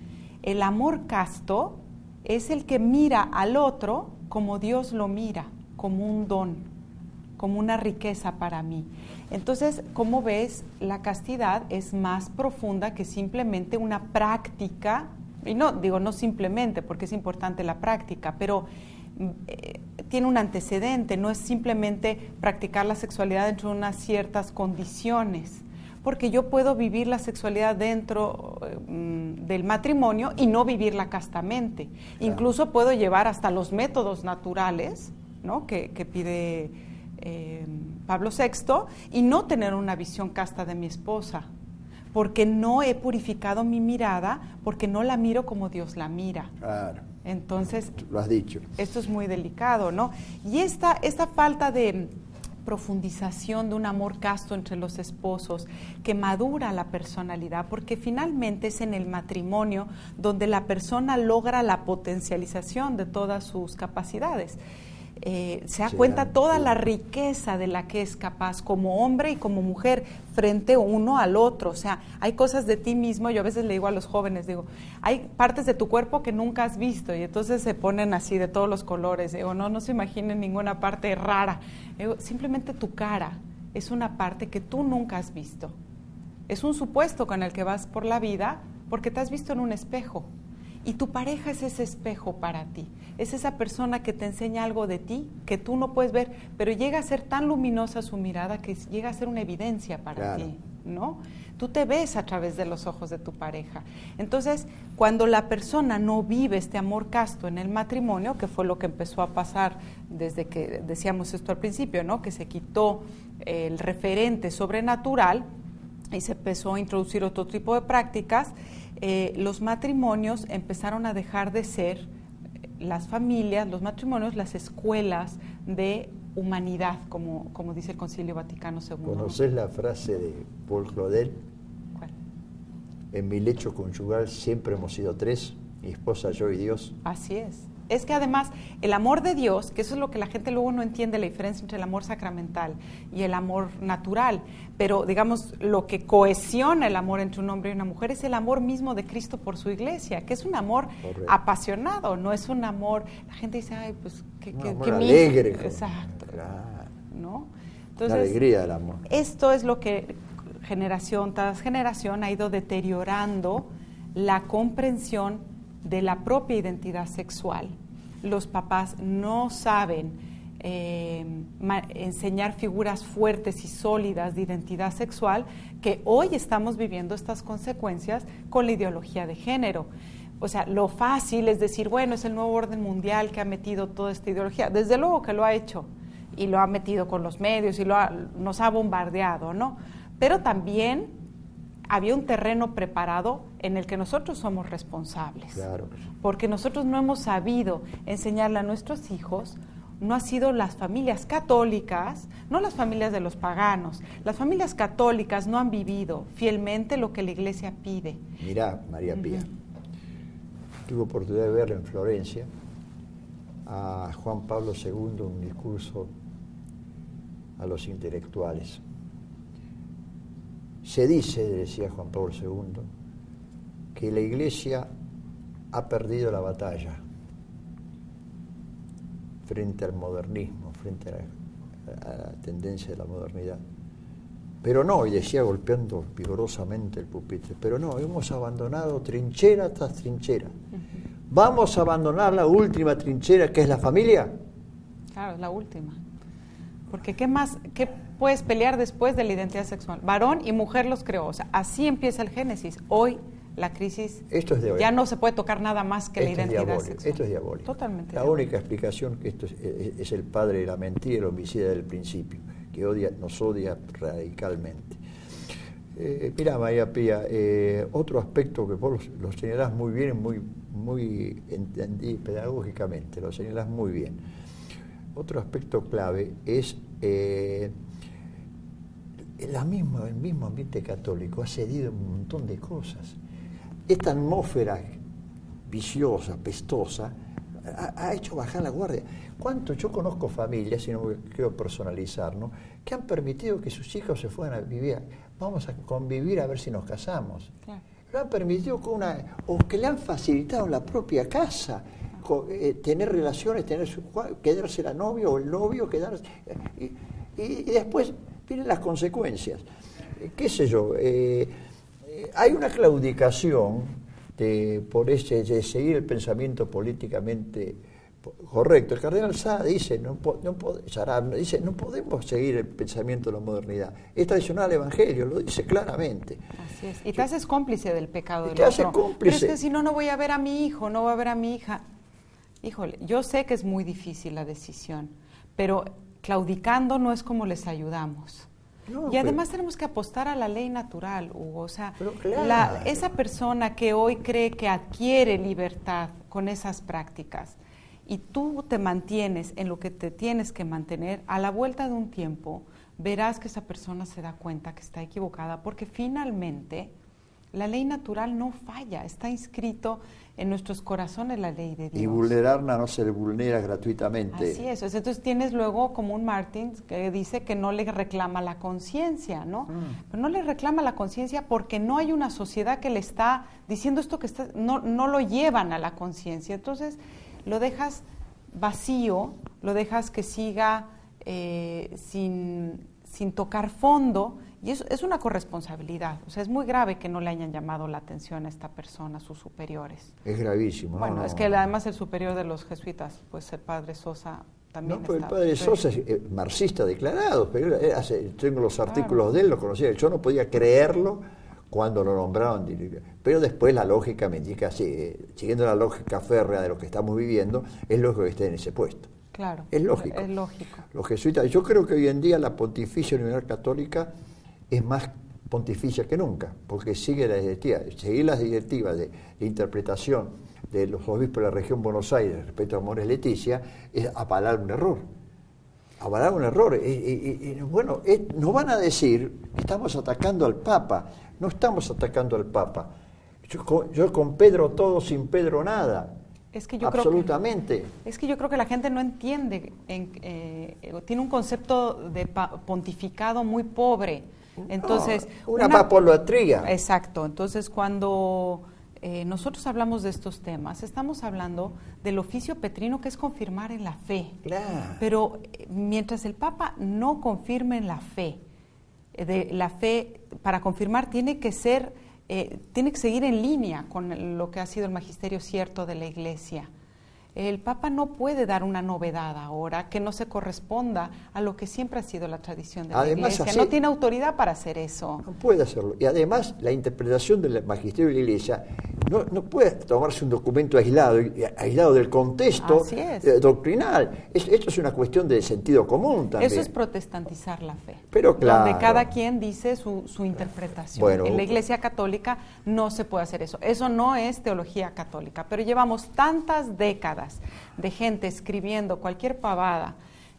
El amor casto es el que mira al otro como Dios lo mira, como un don, como una riqueza para mí. Entonces, como ves, la castidad es más profunda que simplemente una práctica, y no digo no simplemente porque es importante la práctica, pero eh, tiene un antecedente, no es simplemente practicar la sexualidad dentro de unas ciertas condiciones, porque yo puedo vivir la sexualidad dentro eh, del matrimonio y no vivirla castamente. Claro. Incluso puedo llevar hasta los métodos naturales, ¿no?, que, que pide eh, Pablo sexto, y no tener una visión casta de mi esposa, porque no he purificado mi mirada, porque no la miro como Dios la mira. Claro. Entonces, lo has dicho. Esto es muy delicado, ¿no? Y esta, esta falta de profundización de un amor casto entre los esposos que madura la personalidad, porque finalmente es en el matrimonio donde la persona logra la potencialización de todas sus capacidades. Eh, se da sí, cuenta toda sí. la riqueza de la que es capaz como hombre y como mujer frente uno al otro. O sea, hay cosas de ti mismo, yo a veces le digo a los jóvenes, digo, hay partes de tu cuerpo que nunca has visto, y entonces se ponen así de todos los colores. Digo, no, no se imaginen ninguna parte rara. Digo, simplemente tu cara es una parte que tú nunca has visto. Es un supuesto con el que vas por la vida porque te has visto en un espejo. Y tu pareja es ese espejo para ti, es esa persona que te enseña algo de ti que tú no puedes ver, pero llega a ser tan luminosa su mirada que llega a ser una evidencia para claro. ti, ¿no? Tú te ves a través de los ojos de tu pareja. Entonces, cuando la persona no vive este amor casto en el matrimonio, que fue lo que empezó a pasar desde que decíamos esto al principio, ¿no?, que se quitó el referente sobrenatural y se empezó a introducir otro tipo de prácticas, Eh, los matrimonios empezaron a dejar de ser las familias, los matrimonios, las escuelas de humanidad, como, como dice el Concilio Vaticano segundo. ¿Conoces la frase de Paul Claudel? ¿Cuál? En mi lecho conyugal siempre hemos sido tres, mi esposa, yo y Dios. Así es. Es que además el amor de Dios, que eso es lo que la gente luego no entiende, la diferencia entre el amor sacramental y el amor natural, pero digamos lo que cohesiona el amor entre un hombre y una mujer es el amor mismo de Cristo por su iglesia, que es un amor Correcto. apasionado, no es un amor, la gente dice, ay, pues, qué, un qué, amor qué alegre. Mismo. Exacto. Claro. ¿No? Entonces, la alegría del amor. Esto es lo que generación tras generación ha ido deteriorando la comprensión de la propia identidad sexual. Los papás no saben eh, ma- enseñar figuras fuertes y sólidas de identidad sexual, que hoy estamos viviendo estas consecuencias con la ideología de género. O sea, lo fácil es decir, bueno, es el nuevo orden mundial que ha metido toda esta ideología. Desde luego que lo ha hecho, y lo ha metido con los medios, y lo ha, nos ha bombardeado, ¿no? Pero también había un terreno preparado en el que nosotros somos responsables. Claro. Porque nosotros no hemos sabido enseñarle a nuestros hijos, no ha sido las familias católicas, no las familias de los paganos, las familias católicas no han vivido fielmente lo que la Iglesia pide. Mirá, María Pía, uh-huh. tuve oportunidad de ver en Florencia a Juan Pablo segundo un discurso a los intelectuales. Se dice, decía Juan Pablo segundo, que la Iglesia ha perdido la batalla frente al modernismo, frente a la, a la tendencia de la modernidad. Pero no, y decía golpeando vigorosamente el pupitre, pero no, hemos abandonado trinchera tras trinchera. Uh-huh. ¿Vamos a abandonar la última trinchera, que es la familia? Claro, es la última. Porque ¿qué más, qué puedes pelear después de la identidad sexual? Varón y mujer los creó, o sea, así empieza el Génesis. Hoy la crisis, esto es de hoy. Ya no se puede tocar nada más que esto la identidad es sexual. Esto es diabólico. Totalmente. La diabólico. única explicación que esto es, es, es el padre de la mentira y el homicida del principio. que odia, nos odia radicalmente. Eh, mira, María Pía, eh, otro aspecto que vos lo, lo señalás muy bien, muy, muy entendí pedagógicamente, lo señalás muy bien. Otro aspecto clave es eh, la misma, el mismo ambiente católico ha cedido un montón de cosas. Esta atmósfera viciosa, pestosa, ha, ha hecho bajar la guardia. ¿Cuánto? Yo conozco familias, y no quiero personalizar, ¿no?, que han permitido que sus hijos se fueran a vivir, vamos a convivir a ver si nos casamos. Claro. Lo han permitido con una, o que le han facilitado la propia casa, con, eh, tener relaciones, tener su, quedarse la novia o el novio, quedarse, eh, y, y después vienen las consecuencias. Eh, ¿Qué sé yo? Eh, eh, hay una claudicación de, por ese, de seguir el pensamiento políticamente correcto. El cardenal Sá dice no, no, Sarab, dice, no podemos seguir el pensamiento de la modernidad. Es tradicional al Evangelio, lo dice claramente. Así es. Y te haces cómplice del pecado del te otro. Hace cómplice. Pero es que si no, no voy a ver a mi hijo, no voy a ver a mi hija. Híjole, yo sé que es muy difícil la decisión, pero claudicando no es como les ayudamos. No, y además pero, tenemos que apostar a la ley natural, Hugo. O sea, claro. la, esa persona que hoy cree que adquiere libertad con esas prácticas, y tú te mantienes en lo que te tienes que mantener, a la vuelta de un tiempo verás que esa persona se da cuenta que está equivocada, porque finalmente la ley natural no falla, está inscrito en nuestros corazones la ley de Dios. Y vulnerarla no se le vulnera gratuitamente. Así es, entonces tienes luego como un Martín que dice que no le reclama la conciencia, ¿no? Mm. Pero no le reclama la conciencia porque no hay una sociedad que le está diciendo esto que está, no, no lo llevan a la conciencia, entonces lo dejas vacío, lo dejas que siga eh, sin, sin tocar fondo, y eso es una corresponsabilidad. O sea, es muy grave que no le hayan llamado la atención a esta persona, a sus superiores. Es gravísimo. Bueno, no, es no. que además el superior de los jesuitas, pues el padre Sosa también No, pues está... el padre Sosa es eh, marxista declarado, pero él hace, tengo los artículos claro. de él, lo conocía, yo no podía creerlo cuando lo nombraron, pero después la lógica me indica, sí, siguiendo la lógica férrea de lo que estamos viviendo, es lógico que esté en ese puesto. Claro, es lógico. Es lógico. Los jesuitas, yo creo que hoy en día la Pontificia Universidad Católica es más pontificia que nunca, porque sigue las directivas, seguir las directivas de, de interpretación de los obispos de la región Buenos Aires respecto a Mores Leticia es avalar un error. Avalar un error. Y, y, y bueno, es, nos van a decir que estamos atacando al Papa. No estamos atacando al Papa. Yo con, yo con Pedro todo, sin Pedro nada. Es que yo Absolutamente. Creo que, es que yo creo que la gente no entiende, en, eh, tiene un concepto de pontificado muy pobre. Entonces, no, una, una papolatría. Exacto. Entonces, cuando eh, nosotros hablamos de estos temas, estamos hablando del oficio petrino, que es confirmar en la fe. Claro. Pero eh, mientras el Papa no confirme en la fe, de la fe, para confirmar tiene que ser, eh, tiene que seguir en línea con lo que ha sido el magisterio cierto de la Iglesia. El Papa no puede dar una novedad ahora que no se corresponda a lo que siempre ha sido la tradición de la además, Iglesia. así, no tiene autoridad para hacer eso. No puede hacerlo. Y además, la interpretación del magisterio de la Iglesia no, no puede tomarse un documento aislado, aislado del contexto eh, doctrinal. Es, esto es una cuestión de sentido común también. Eso es protestantizar la fe. Pero claro. Donde cada quien dice su, su interpretación. Bueno, en la Iglesia católica no se puede hacer eso. Eso no es teología católica. Pero llevamos tantas décadas de gente escribiendo cualquier pavada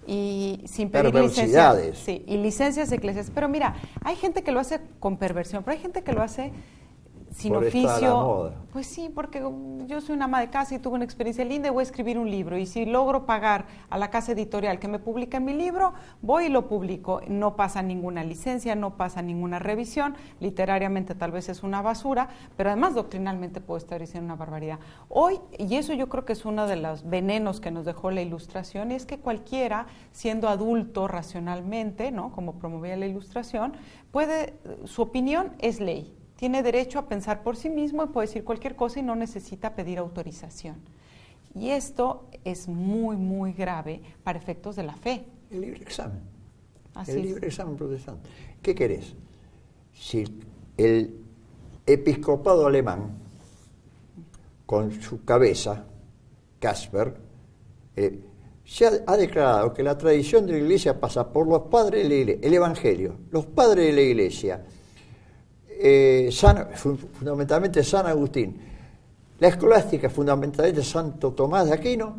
y sin pedir licencias, sí, y licencias eclesiásticas. Pero mira, hay gente que lo hace con perversión, pero hay gente que lo hace sin por oficio. Pues sí, porque yo soy una ama de casa y tuve una experiencia linda y voy a escribir un libro, y si logro pagar a la casa editorial que me publique mi libro, voy y lo publico. No pasa ninguna licencia, no pasa ninguna revisión, literariamente tal vez es una basura, pero además doctrinalmente puedo estar diciendo una barbaridad. Hoy, y eso yo creo que es uno de los venenos que nos dejó la Ilustración, y es que cualquiera, siendo adulto racionalmente, ¿no?, como promovía la Ilustración, puede, su opinión es ley. Tiene derecho a pensar por sí mismo y puede decir cualquier cosa y no necesita pedir autorización. Y esto es muy, muy grave para efectos de la fe. El libre examen. Así el es. libre examen protestante. ¿Qué querés? Si el episcopado alemán, con su cabeza, Kasper, eh, se ha, ha declarado que la tradición de la Iglesia pasa por los padres de la Iglesia, el Evangelio, los padres de la Iglesia, eh, San, fundamentalmente San Agustín, la escolástica, fundamentalmente Santo Tomás de Aquino,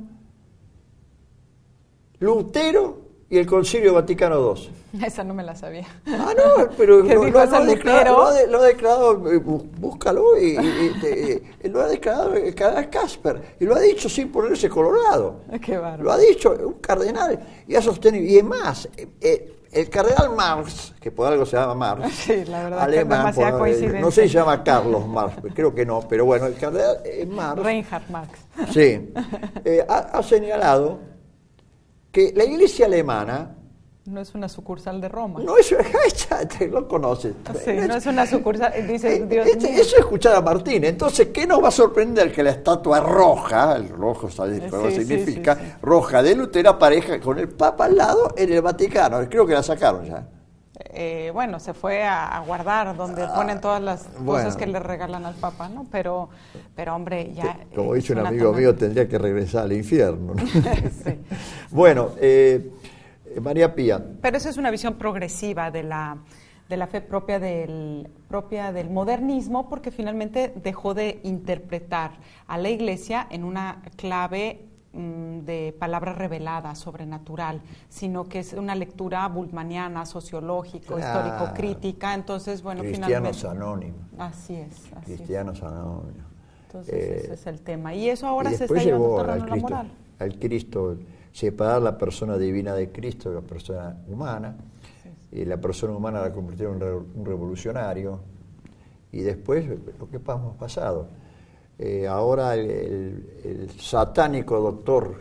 Lutero y el Concilio Vaticano segundo. Esa no me la sabía. Ah, no, pero lo, dijo lo, lo, San ha declarado, lo, ha, lo ha declarado, Lutero? búscalo, y, y, y, y, lo ha declarado el cardenal Casper, y lo ha dicho sin ponerse colorado. Qué bárbaro. Lo ha dicho un cardenal, y ha sostenido, y es más, eh, el cardenal Marx, que por algo se llama Marx, sí, la verdad alemán, que es demasiada por, coincidencia. No sé si se llama Carlos Marx, creo que no, pero bueno, el cardenal eh, Marx. Reinhard Marx. Sí, eh, ha, ha señalado que la Iglesia alemana no es una sucursal de Roma. no es, ya te lo conoces. Sí, no es una sucursal, dice eh, Dios este, mío. eso es escuchar a Martín. Entonces, ¿qué nos va a sorprender que la estatua roja, el rojo ¿sabes lo que sí, significa? sí, sí, sí. Roja de Lutero aparezca con el Papa al lado en el Vaticano? Creo que la sacaron ya. Eh, bueno, se fue a, a guardar donde Ah, ponen todas las bueno. cosas que le regalan al Papa, ¿no? Pero, pero hombre, ya... Como eh, dice es un una amigo toma- mío, tendría que regresar al infierno, ¿no? Sí. Bueno, eh, María Pía. Pero eso es una visión progresiva de la, de la fe propia del, propia del modernismo, porque finalmente dejó de interpretar a la Iglesia en una clave mm, de palabra revelada, sobrenatural, sino que es una lectura bultmanniana, sociológico, Claro. histórico-crítica. Entonces, bueno, Cristianos finalmente... anónimos. Así es, así Cristianos es. anónimos. Entonces, Eh, ese es el tema. Y eso ahora y se está después llevando llevó al terreno al de la Cristo, moral. al Cristo, separar la persona divina de Cristo de la persona humana, y la persona humana la convirtió en un, re, un revolucionario, y después lo que hemos pasado. Eh, ahora el, el, el satánico doctor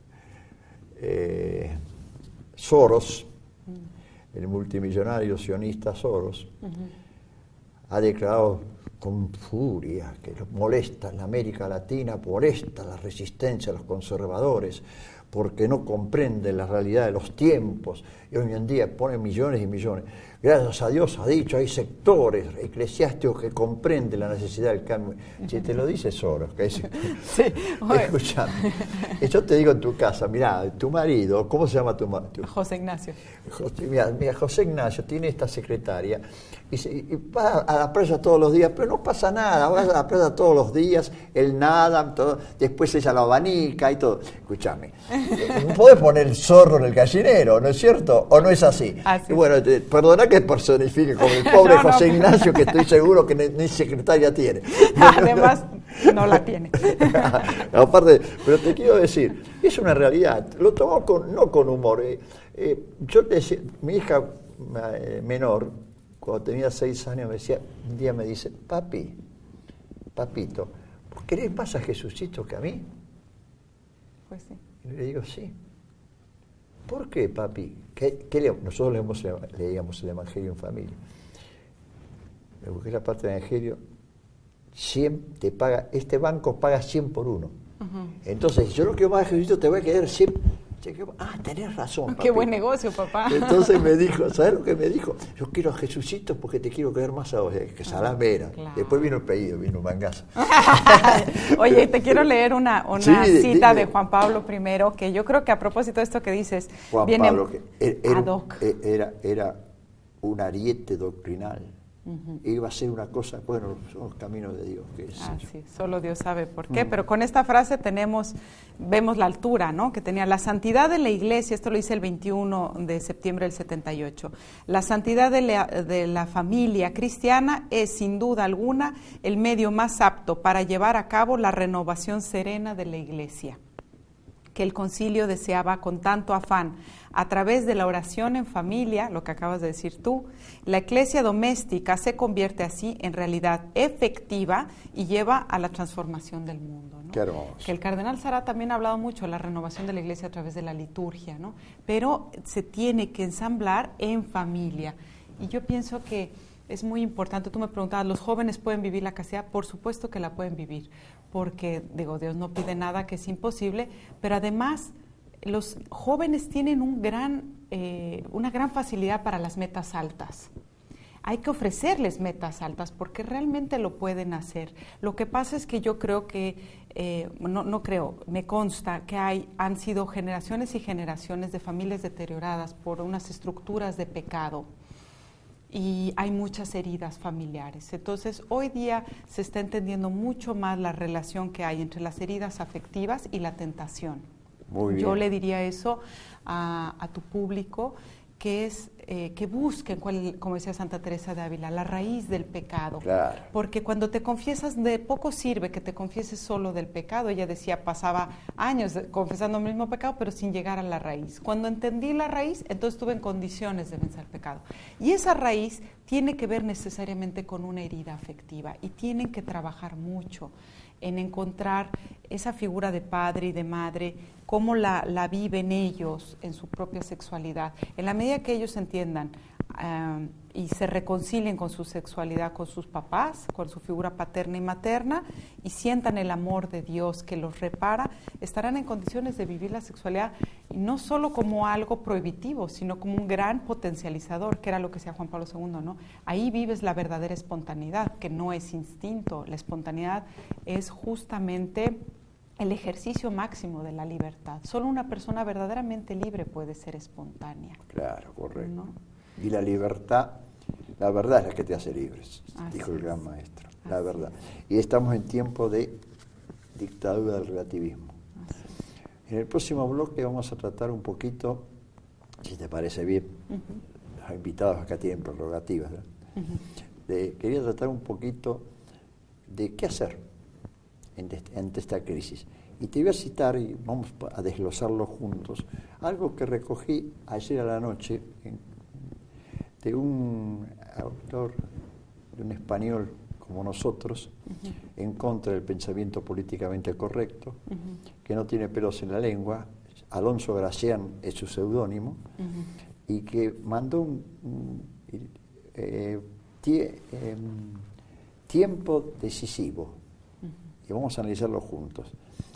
eh, Soros, mm. el multimillonario sionista Soros, uh-huh. ha declarado con furia que los molesta en la América Latina, molesta la resistencia de los conservadores, porque no comprenden la realidad de los tiempos, y hoy en día ponen millones y millones. Gracias a Dios ha dicho, hay sectores eclesiásticos que comprenden la necesidad del cambio. Si te lo dice Soros, que es... Sí, escuchame, yo te digo en tu casa, mirá, tu marido, ¿cómo se llama tu marido? José Ignacio. José, mira, mira, José Ignacio tiene esta secretaria y, se, y va a la playa todos los días, pero no pasa nada, va a la playa todos los días, él nada, todo, después ella lo abanica y todo. Escúchame, podés poner el zorro en el gallinero, ¿no es cierto? ¿O no es así? así y bueno, te, perdona que personifique como el pobre no, no, José pero... Ignacio, que estoy seguro que ni, ni secretaria tiene. Además, no la tiene. Aparte, pero te quiero decir, es una realidad, lo tomó con, no con humor. Eh, eh, yo te decía, mi hija eh, menor, cuando tenía seis años, me decía, un día me dice, papi, papito, ¿querés más a Jesucito que a mí? Pues sí. Y le digo, sí. ¿Por qué, papi? ¿Qué, qué le, nosotros leemos, leíamos el Evangelio en familia. Me busqué la parte del Evangelio, cien te paga, este banco paga cien por uno. Uh-huh. Entonces, yo no quiero más a Jesucito, te voy a quedar cien. Ah, tenés razón, papi. Qué buen negocio, papá. Entonces me dijo, ¿sabes lo que me dijo? Yo quiero a Jesucito porque te quiero quedar más a vos. Que salame era. Claro. Después vino el pedido, vino Mangazo. Oye, te quiero leer una, una sí, cita dime. de Juan Pablo primero, que yo creo que a propósito de esto que dices, Juan viene Pablo, que era, ad hoc. Era, era un ariete doctrinal. Uh-huh. Iba a ser una cosa, bueno, son los caminos de Dios. Que es ah, sí, solo Dios sabe por qué, uh-huh. Pero con esta frase tenemos, vemos la altura, ¿no? Que tenía la santidad de la Iglesia, esto lo dice el veintiuno de septiembre del setenta y ocho, la santidad de la, de la familia cristiana es sin duda alguna el medio más apto para llevar a cabo la renovación serena de la Iglesia, que el concilio deseaba con tanto afán. A través de la oración en familia, lo que acabas de decir tú, la iglesia doméstica se convierte así en realidad efectiva y lleva a la transformación del mundo, ¿no? Qué hermoso. Que el cardenal Sará también ha hablado mucho de la renovación de la iglesia a través de la liturgia, ¿no? Pero se tiene que ensamblar en familia. Y yo pienso que es muy importante. Tú me preguntabas, ¿los jóvenes pueden vivir la castidad? Por supuesto que la pueden vivir, porque, digo, Dios no pide nada que es imposible, pero además los jóvenes tienen un gran, eh, una gran facilidad para las metas altas. Hay que ofrecerles metas altas porque realmente lo pueden hacer. Lo que pasa es que yo creo que eh, no, no creo, me consta que hay, han sido generaciones y generaciones de familias deterioradas por unas estructuras de pecado y hay muchas heridas familiares. Entonces, hoy día se está entendiendo mucho más la relación que hay entre las heridas afectivas y la tentación. Muy bien. Yo le diría eso a, a tu público, que es eh, que busquen, cuál, como decía Santa Teresa de Ávila, la raíz del pecado. Claro. Porque cuando te confiesas, de poco sirve que te confieses solo del pecado. Ella decía, pasaba años confesando el mismo pecado, pero sin llegar a la raíz. Cuando entendí la raíz, entonces estuve en condiciones de vencer el pecado. Y esa raíz tiene que ver necesariamente con una herida afectiva y tienen que trabajar mucho en encontrar esa figura de padre y de madre, cómo la, la viven ellos en su propia sexualidad. En la medida que ellos entiendan um, y se reconcilien con su sexualidad, con sus papás, con su figura paterna y materna, y sientan el amor de Dios que los repara, estarán en condiciones de vivir la sexualidad y no solo como algo prohibitivo, sino como un gran potencializador, que era lo que decía Juan Pablo segundo, ¿no? Ahí vives la verdadera espontaneidad, que no es instinto. La espontaneidad es justamente el ejercicio máximo de la libertad. Solo una persona verdaderamente libre puede ser espontánea. Claro, correcto. ¿No? Y la Entonces, libertad, la verdad es la que te hace libre, dijo el gran es. maestro, la Así verdad. es. Y estamos en tiempo de dictadura del relativismo. Así es. En el próximo bloque vamos a tratar un poquito, si te parece bien, uh-huh. Los invitados acá tienen prerrogativas, ¿no? Uh-huh. de, quería tratar un poquito de qué hacer ante esta crisis. Y te voy a citar, y vamos a desglosarlo juntos, algo que recogí ayer a la noche en, de un autor, de un español como nosotros, uh-huh. en contra del pensamiento políticamente correcto, uh-huh. que no tiene pelos en la lengua. Alonso Gracián es su seudónimo, uh-huh. y que mandó un, un eh, tie, eh, tiempo decisivo. Y vamos a analizarlo juntos.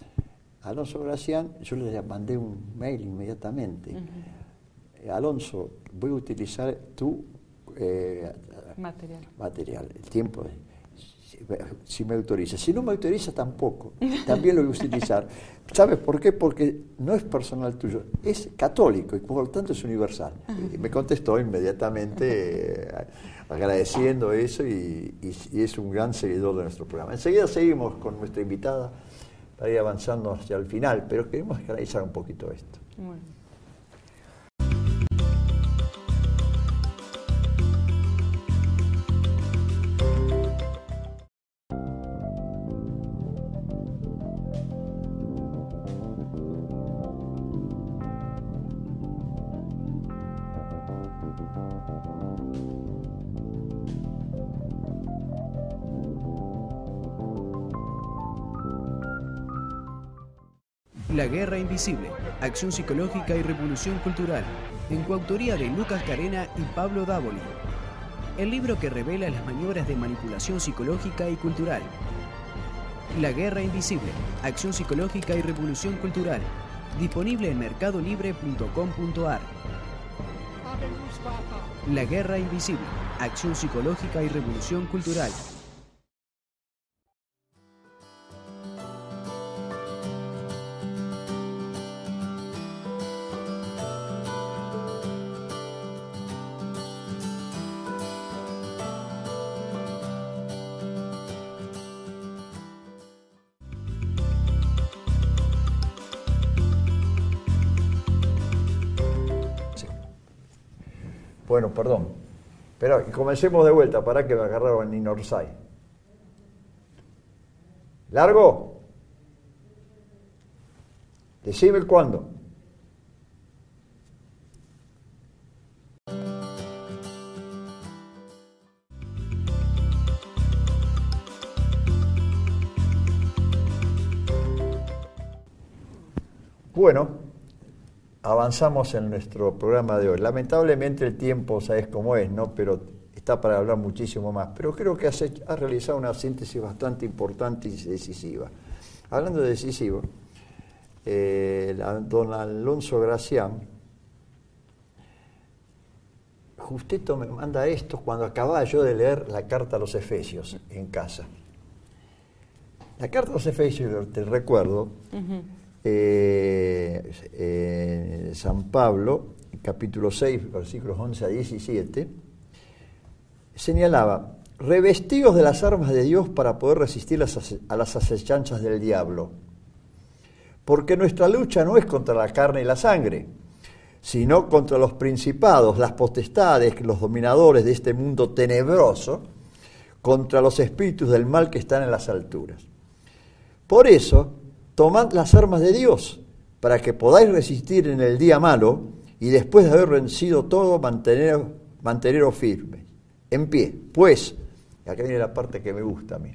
Alonso Gracián, yo le mandé un mail inmediatamente. Uh-huh. Alonso, voy a utilizar tu eh, material. material, el tiempo, de, si, si me autoriza. Si no me autoriza, tampoco. También lo voy a utilizar. ¿Sabes por qué? Porque no es personal tuyo, es católico y por lo tanto es universal. Uh-huh. Y me contestó inmediatamente, eh, agradeciendo eso, y, y, y es un gran seguidor de nuestro programa. Enseguida seguimos con nuestra invitada para ir avanzando hacia el final, pero queremos analizar un poquito esto. Bueno. La Guerra Invisible, Acción Psicológica y Revolución Cultural, en coautoría de Lucas Carena y Pablo Dávoli. El libro que revela las maniobras de manipulación psicológica y cultural. La Guerra Invisible, Acción Psicológica y Revolución Cultural, disponible en mercado libre punto com punto a r. La Guerra Invisible, Acción Psicológica y Revolución Cultural. Bueno, perdón, pero comencemos de vuelta, para que me agarraron en Inorsay. ¿Largo? Decime cuándo. Bueno, avanzamos en nuestro programa de hoy. Lamentablemente el tiempo, sabes cómo es, ¿no? Pero está para hablar muchísimo más. Pero creo que has, hecho, has realizado una síntesis bastante importante y decisiva. Hablando de decisivo, eh, don Alonso Gracián, justito me manda esto cuando acababa yo de leer la carta a los Efesios en casa. La carta a los Efesios, te recuerdo, uh-huh. eh, eh, San Pablo, capítulo seis, versículos once a diecisiete, señalaba: revestidos de las armas de Dios para poder resistir las, a las acechanzas del diablo. Porque nuestra lucha no es contra la carne y la sangre, sino contra los principados, las potestades, los dominadores de este mundo tenebroso, contra los espíritus del mal que están en las alturas. Por eso, tomad las armas de Dios, para que podáis resistir en el día malo, y después de haber vencido todo, manteneros, manteneros firmes, en pie. Pues, acá viene la parte que me gusta a mí,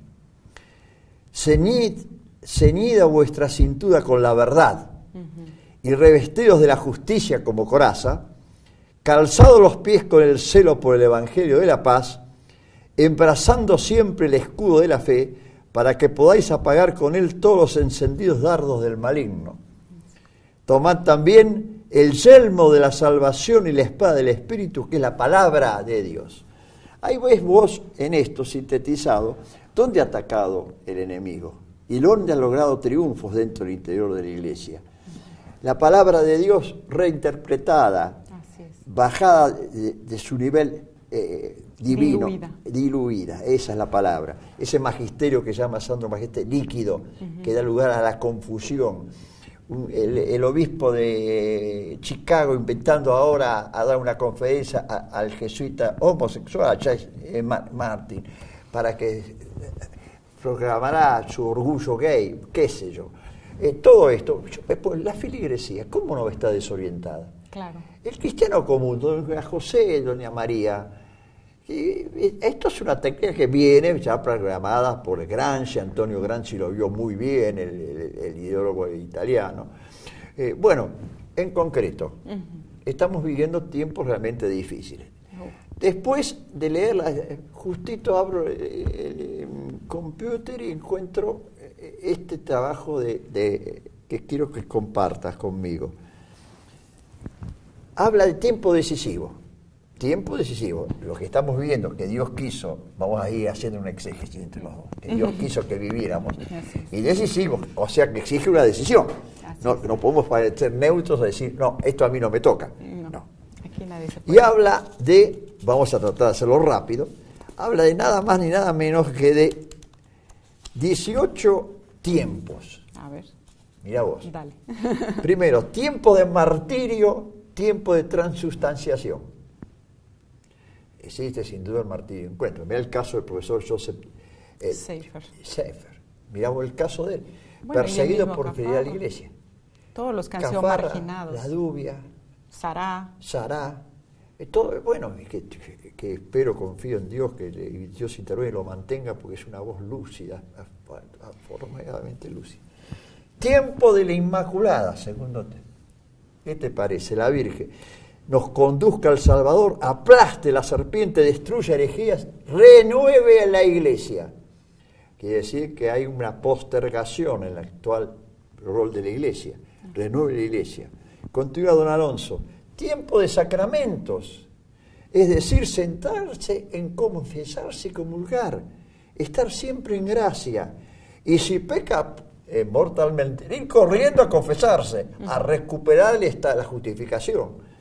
ceñid, ceñida vuestra cintura con la verdad, uh-huh. y revestidos de la justicia como coraza, calzados los pies con el celo por el evangelio de la paz, embrazando siempre el escudo de la fe, para que podáis apagar con él todos los encendidos dardos del maligno. Tomad también el yelmo de la salvación y la espada del Espíritu, que es la palabra de Dios. Ahí ves vos en esto sintetizado dónde ha atacado el enemigo y dónde ha logrado triunfos dentro del interior de la iglesia. La palabra de Dios reinterpretada, bajada de, de su nivel eh, divino, diluida. diluida, esa es la palabra. Ese magisterio que llama Sandro Magisterio, líquido, uh-huh. que da lugar a la confusión. Un, el, el obispo de Chicago inventando ahora a dar una conferencia a, al jesuita homosexual, Charles eh, Martin, para que proclamará su orgullo gay, qué sé yo. Eh, todo esto, yo, pues, la feligresía, ¿cómo no está desorientada? Claro. El cristiano común, doña José, doña María, y esto es una técnica que viene ya programada por Gramsci. Antonio Gramsci lo vio muy bien, el, el, el ideólogo italiano. Eh, bueno, en concreto, uh-huh. estamos viviendo tiempos realmente difíciles. Uh-huh. Después de leerla, justito abro el, el, el computer y encuentro este trabajo de, de, que quiero que compartas conmigo. Habla de tiempo decisivo. Tiempo decisivo, lo que estamos viviendo, que Dios quiso, vamos a ir haciendo un exégesis entre los dos, que Dios quiso que viviéramos, y decisivo, o sea que exige una decisión. No, no podemos parecer neutros a decir, no, esto a mí no me toca. No. no. Aquí nadie se puede. Y habla de, vamos a tratar de hacerlo rápido, habla de nada más ni nada menos que de dieciocho tiempos. A ver. Mira vos. Dale. Primero, tiempo de martirio, tiempo de transustanciación. Existe sin duda el martirio de encuentro. Mira el caso del profesor Joseph eh, Seifer. Miramos el caso de él. Bueno, perseguido por fidelidad a la iglesia. Todos los que han sido marginados. La Dubia. Sará. Sará. Eh, todo, bueno, que, que, que espero, confío en Dios, que Dios intervenga y lo mantenga, porque es una voz lúcida, afortunadamente lúcida. Tiempo de la Inmaculada, segundo. ¿Qué te parece? La Virgen nos conduzca al Salvador, aplaste la serpiente, destruya herejías, renueve a la iglesia. Quiere decir que hay una postergación en el actual rol de la iglesia. Renueve la iglesia. Continúa don Alonso. Tiempo de sacramentos, es decir, sentarse en confesarse y comulgar, estar siempre en gracia. Y si peca eh, mortalmente, ir corriendo a confesarse, a recuperar la justificación.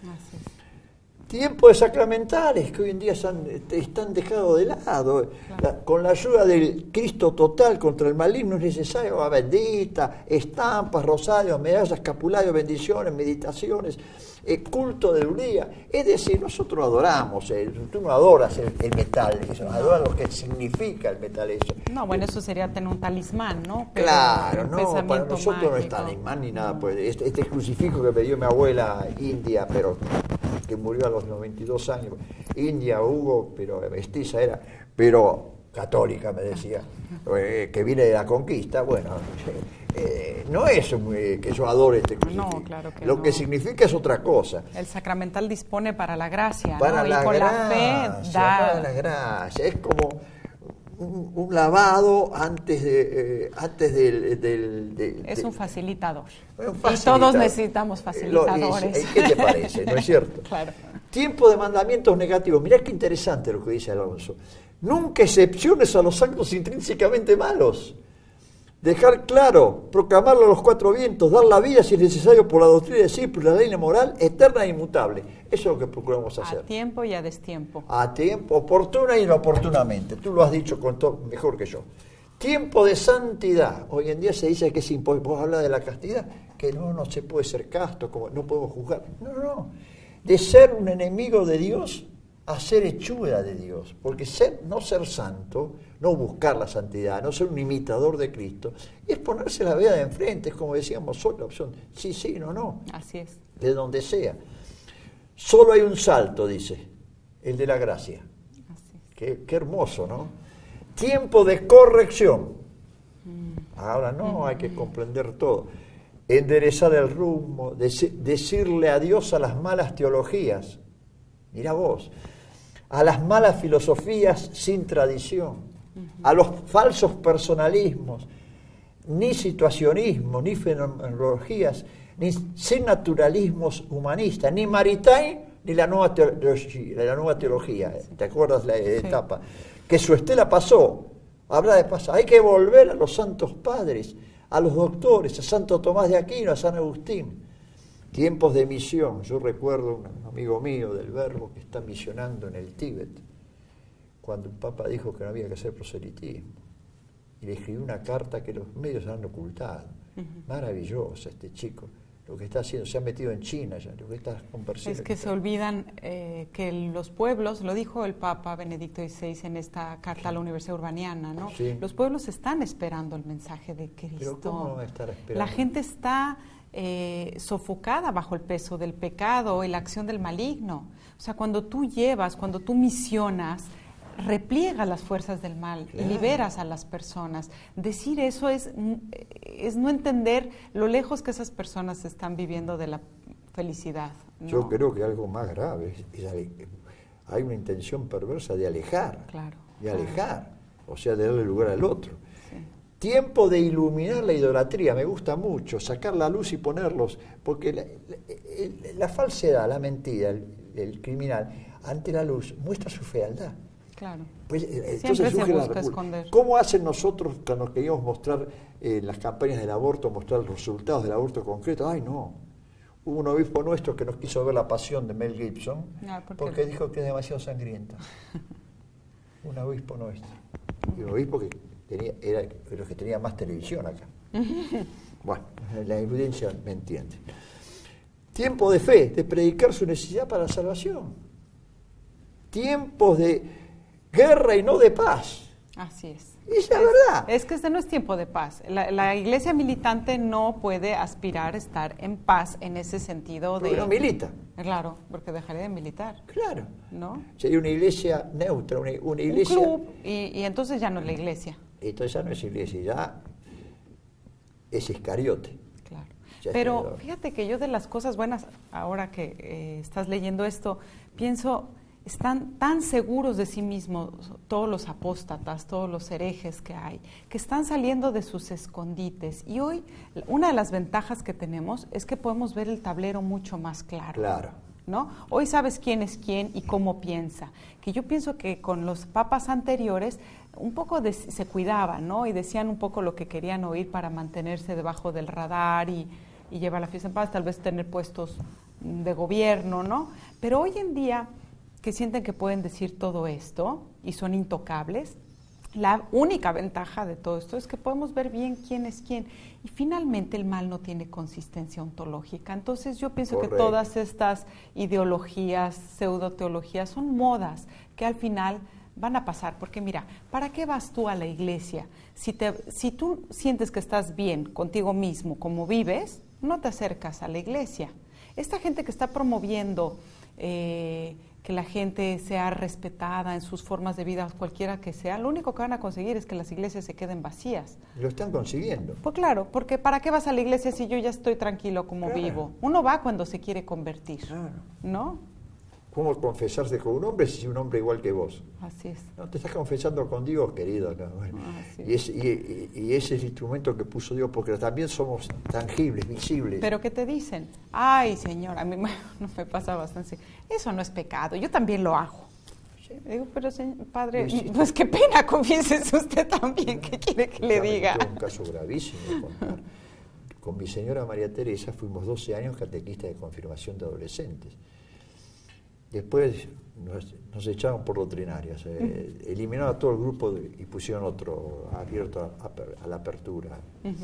Tiempos de sacramentales que hoy en día están, están dejados de lado. Claro. La, con la ayuda del Cristo total contra el maligno es necesario la bendita, estampas, rosarios, medallas, escapularios, bendiciones, meditaciones, el culto del día. Es decir, nosotros adoramos, el, tú no adoras el, el metal, eso, adoras lo que significa el metal. Eso. No, bueno, eso sería tener un talismán, ¿no? Pero claro, no, para nosotros mágico. No es talismán ni nada. No. Pues este, este crucifijo que me dio mi abuela india, pero que murió a los noventa y dos años, India, Hugo, pero mestiza era, pero católica, me decía, eh, que viene de la conquista. Bueno, eh, no es eh, que yo adore este crucifijo. No, claro que Lo no. que significa es otra cosa. El sacramental dispone para la gracia, para ¿no? la y con gracia, la fe da... Para la gracia, es como un, un lavado antes de... Eh, antes del, del, del es de, un facilitador. Un facilitador. Y todos necesitamos facilitadores. Eh, lo, ¿Qué te parece? ¿No es cierto? Claro. Tiempo de mandamientos negativos. Mirá qué interesante lo que dice Alonso. Nunca excepciones a los actos intrínsecamente malos. Dejar claro, proclamarlo a los cuatro vientos, dar la vida si es necesario por la doctrina de discípulos, la ley y la moral, eterna e inmutable. Eso es lo que procuramos hacer. A tiempo y a destiempo. A tiempo, oportuna y inoportunamente. Tú lo has dicho con todo, mejor que yo. Tiempo de santidad. Hoy en día se dice que es imposible. Vos hablas de la castidad, que no, no se puede ser casto, como no podemos juzgar. No, no. De ser un enemigo de Dios a ser hechura de Dios. Porque ser, no ser santo, no buscar la santidad, no ser un imitador de Cristo, es ponerse la vida de enfrente, es como decíamos, solo la opción, sí, sí, no, no. Así es. De donde sea. Solo hay un salto, dice, el de la gracia. Así es. Qué, qué hermoso, ¿no? Tiempo de corrección. Mm. Ahora no, mm. hay que comprender todo. Enderezar el rumbo, dec- decirle adiós a las malas teologías. Mira vos. A las malas filosofías sin tradición. A los falsos personalismos, ni situacionismo, ni fenomenologías, ni sin naturalismos humanistas, ni Maritain, ni la nueva teología, la nueva teología. ¿Te acuerdas la etapa? Sí. Que su estela pasó, habrá de pasar. Hay que volver a los santos padres, a los doctores, a Santo Tomás de Aquino, a San Agustín. Tiempos de misión. Yo recuerdo un amigo mío del Verbo que está misionando en el Tíbet, cuando el Papa dijo que no había que hacer proselitismo. Y le escribió una carta que los medios han ocultado. Uh-huh. Maravilloso este chico. Lo que está haciendo, se ha metido en China ya, lo que está conversando. Es que, que se está... olvidan eh, que los pueblos, lo dijo el Papa Benedicto dieciséis en esta carta sí. a la Universidad Urbaniana, ¿no? Sí. Los pueblos están esperando el mensaje de Cristo. ¿Pero cómo no va a estar esperando? La gente está eh, sofocada bajo el peso del pecado y la acción del maligno. O sea, cuando tú llevas, cuando tú misionas, repliegas las fuerzas del mal claro. y liberas a las personas. Decir eso es, es no entender lo lejos que esas personas están viviendo de la felicidad, ¿no? Yo creo que algo más grave es, es, hay una intención perversa de alejar, claro, de alejar, claro. o sea, de darle lugar al otro. Sí. Tiempo de iluminar la idolatría, me gusta mucho, sacar la luz y ponerlos, porque la, la, la falsedad, la mentira, el, el criminal, ante la luz muestra su fealdad. Claro. Pues, siempre se busca esconder. ¿Cómo hacen nosotros cuando queríamos mostrar en eh, las campañas del aborto, mostrar los resultados del aborto concreto? Ay, no. Hubo un obispo nuestro que nos quiso ver La Pasión de Mel Gibson no, ¿por porque dijo que es demasiado sangrienta. Un obispo nuestro. Y un obispo que tenía, era de los que tenía más televisión acá. Bueno, la evidencia me entiende. Tiempo de fe, de predicar su necesidad para la salvación. Tiempos de guerra y no de paz. Así es. Y es la verdad. Es que este no es tiempo de paz. La, la iglesia militante no puede aspirar a estar en paz en ese sentido. Porque de... no milita. Claro, porque dejaría de militar. Claro. ¿No? Sería una iglesia neutra, una, una iglesia... Un club, y, y entonces ya no es la iglesia. Entonces ya no es iglesia, ya es Iscariote. Claro. Ya Pero fíjate que yo de las cosas buenas, ahora que eh, estás leyendo esto, pienso... Están tan seguros de sí mismos todos los apóstatas, todos los herejes que hay, que están saliendo de sus escondites. Y hoy una de las ventajas que tenemos es que podemos ver el tablero mucho más claro. Claro. ¿No? Hoy sabes quién es quién y cómo piensa. Que yo pienso que con los papas anteriores un poco de, se cuidaban, ¿no? Y decían un poco lo que querían oír para mantenerse debajo del radar y, y llevar la fiesta en paz, tal vez tener puestos de gobierno, ¿no? Pero hoy en día... que sienten que pueden decir todo esto y son intocables. La única ventaja de todo esto es que podemos ver bien quién es quién. Y finalmente el mal no tiene consistencia ontológica. Entonces yo pienso Correcto. que todas estas ideologías, pseudoteologías, son modas que al final van a pasar. Porque mira, ¿para qué vas tú a la iglesia? Si, te, si tú sientes que estás bien contigo mismo, como vives, no te acercas a la iglesia. Esta gente que está promoviendo... Eh, que la gente sea respetada en sus formas de vida, cualquiera que sea, lo único que van a conseguir es que las iglesias se queden vacías. Lo están consiguiendo. Pues claro, porque ¿para qué vas a la iglesia si yo ya estoy tranquilo como claro. vivo? Uno va cuando se quiere convertir, claro. ¿no? ¿Cómo confesarse con un hombre si es un hombre igual que vos? Así es. No, te estás confesando con Dios, querido. ¿No? Y, es, y, y ese es el instrumento que puso Dios, porque también somos tangibles, visibles. ¿Pero qué te dicen? Ay, Señor, a mí me, me pasa bastante. Eso no es pecado, yo también lo hago. Sí, Digo, pero señor, padre, pues qué pena, confiésese usted también, ¿qué quiere que le diga? Es un caso gravísimo de contar. Con mi señora María Teresa fuimos doce años catequistas de confirmación de adolescentes. Después nos, nos echaron por doctrinarias, eh, uh-huh. eliminaron a todo el grupo de, y pusieron otro abierto a, a, a la apertura.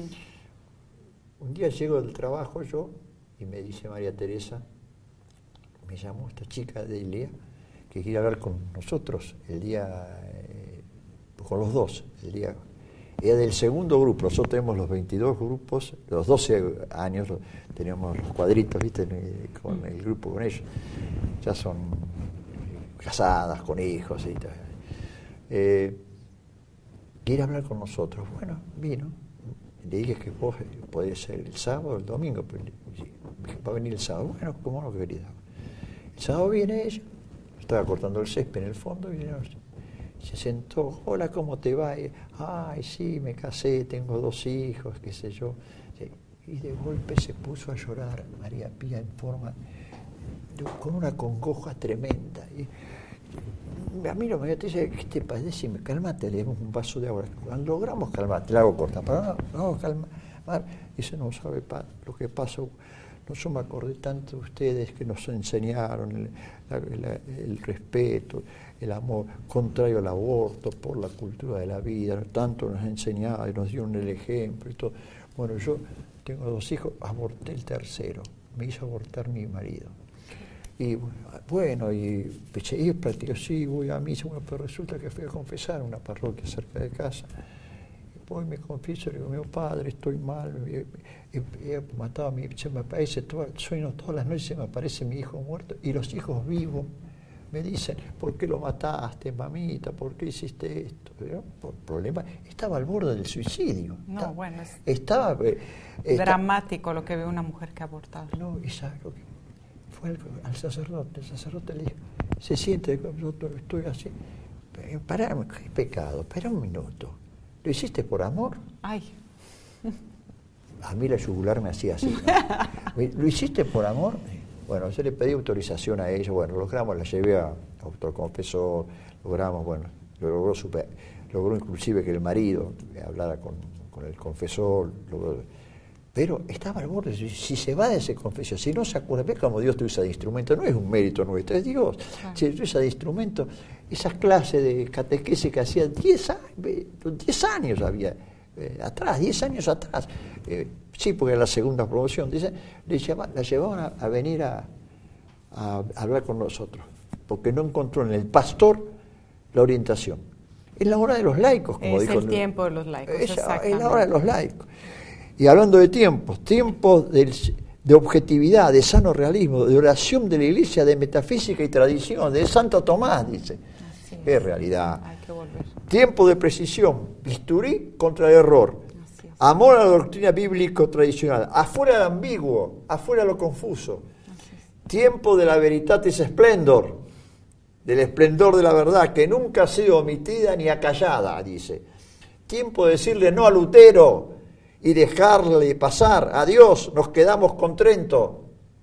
Uh-huh. Un día llego del trabajo yo y me dice María Teresa, me llamó esta chica de Ilia, que quiere hablar con nosotros el día, eh, con los dos, el día. Ella del segundo grupo, nosotros tenemos los veintidós grupos, los doce años, teníamos los cuadritos, ¿viste? Con el grupo con ellos. Ya son casadas, con hijos y tal. Eh, quiere hablar con nosotros. Bueno, vino. Le dije que vos podía ser el sábado o el domingo, pero va a venir el sábado. Bueno, ¿cómo no, querida? El sábado viene ella, estaba cortando el césped en el fondo, y se sentó, hola, ¿cómo te va? Y, ay, sí, me casé, tengo dos hijos, qué sé yo. Y de golpe se puso a llorar María Pía en forma, con una congoja tremenda. Y a mí no me dice, ¿qué te pasa? Decime, cálmate, le damos un vaso de agua. Logramos calmarte, le hago corta, pero no, no, calma. Dice, no sabe pa, lo que pasó. No, yo me acordé tanto de ustedes que nos enseñaron el, la, la, el respeto, el amor contrario al aborto, por la cultura de la vida, tanto nos enseñaron y nos dieron el ejemplo y todo. Bueno, yo tengo dos hijos, aborté el tercero, me hizo abortar mi marido. Y bueno, y, y practico, sí, voy a misa, bueno, pero resulta que fui a confesar en una parroquia cerca de casa. Voy, me confieso, le digo, mi padre, estoy mal, he, he, he matado a mi hijo, se me aparece, todo, sueño todas las noches, se me aparece mi hijo muerto, y los hijos vivos me dicen, ¿por qué lo mataste, mamita? ¿Por qué hiciste esto? ¿No? Por problema, estaba al borde del suicidio. No, estaba, bueno, es estaba, eh, dramático está, lo que ve una mujer que ha abortado. No, y sabe lo que fue al, al sacerdote, el sacerdote le dijo, se siente, yo estoy así, pará, qué pecado, espera un minuto. ¿Lo hiciste por amor? Ay. A mí la yugular me hacía así, ¿no? ¿Lo hiciste por amor? Bueno, yo le pedí autorización a ella, bueno, logramos, la llevé a autoconfesor, logramos, bueno, logró, super, logró inclusive que el marido hablara con, con el confesor, logró, pero estaba al borde, si se va de ese confesor, si no se acuerda, ve cómo Dios te usa de instrumento, no es un mérito nuestro, es Dios, claro. Si te usa de instrumento, esas clases de catequesis que hacían diez años había, eh, atrás, diez años atrás, eh, sí, porque era la segunda promoción, dice, le lleva, la llevaban a, a venir a, a, a hablar con nosotros, porque no encontró en el pastor la orientación. Es la hora de los laicos, como es dijo. Es el tiempo de los laicos, es, es la hora de los laicos. Y hablando de tiempos, tiempos del, de objetividad, de sano realismo, de oración de la Iglesia, de metafísica y tradición, de Santo Tomás, dice. Así es. Es realidad. Hay que volver. Tiempo de precisión, bisturí contra el error. Amor a la doctrina bíblico tradicional, afuera lo ambiguo, afuera lo confuso. Tiempo de la veritatis splendor, del esplendor de la verdad, que nunca ha sido omitida ni acallada, dice. Tiempo de decirle no a Lutero y dejarle pasar. Adiós, nos quedamos con Trento.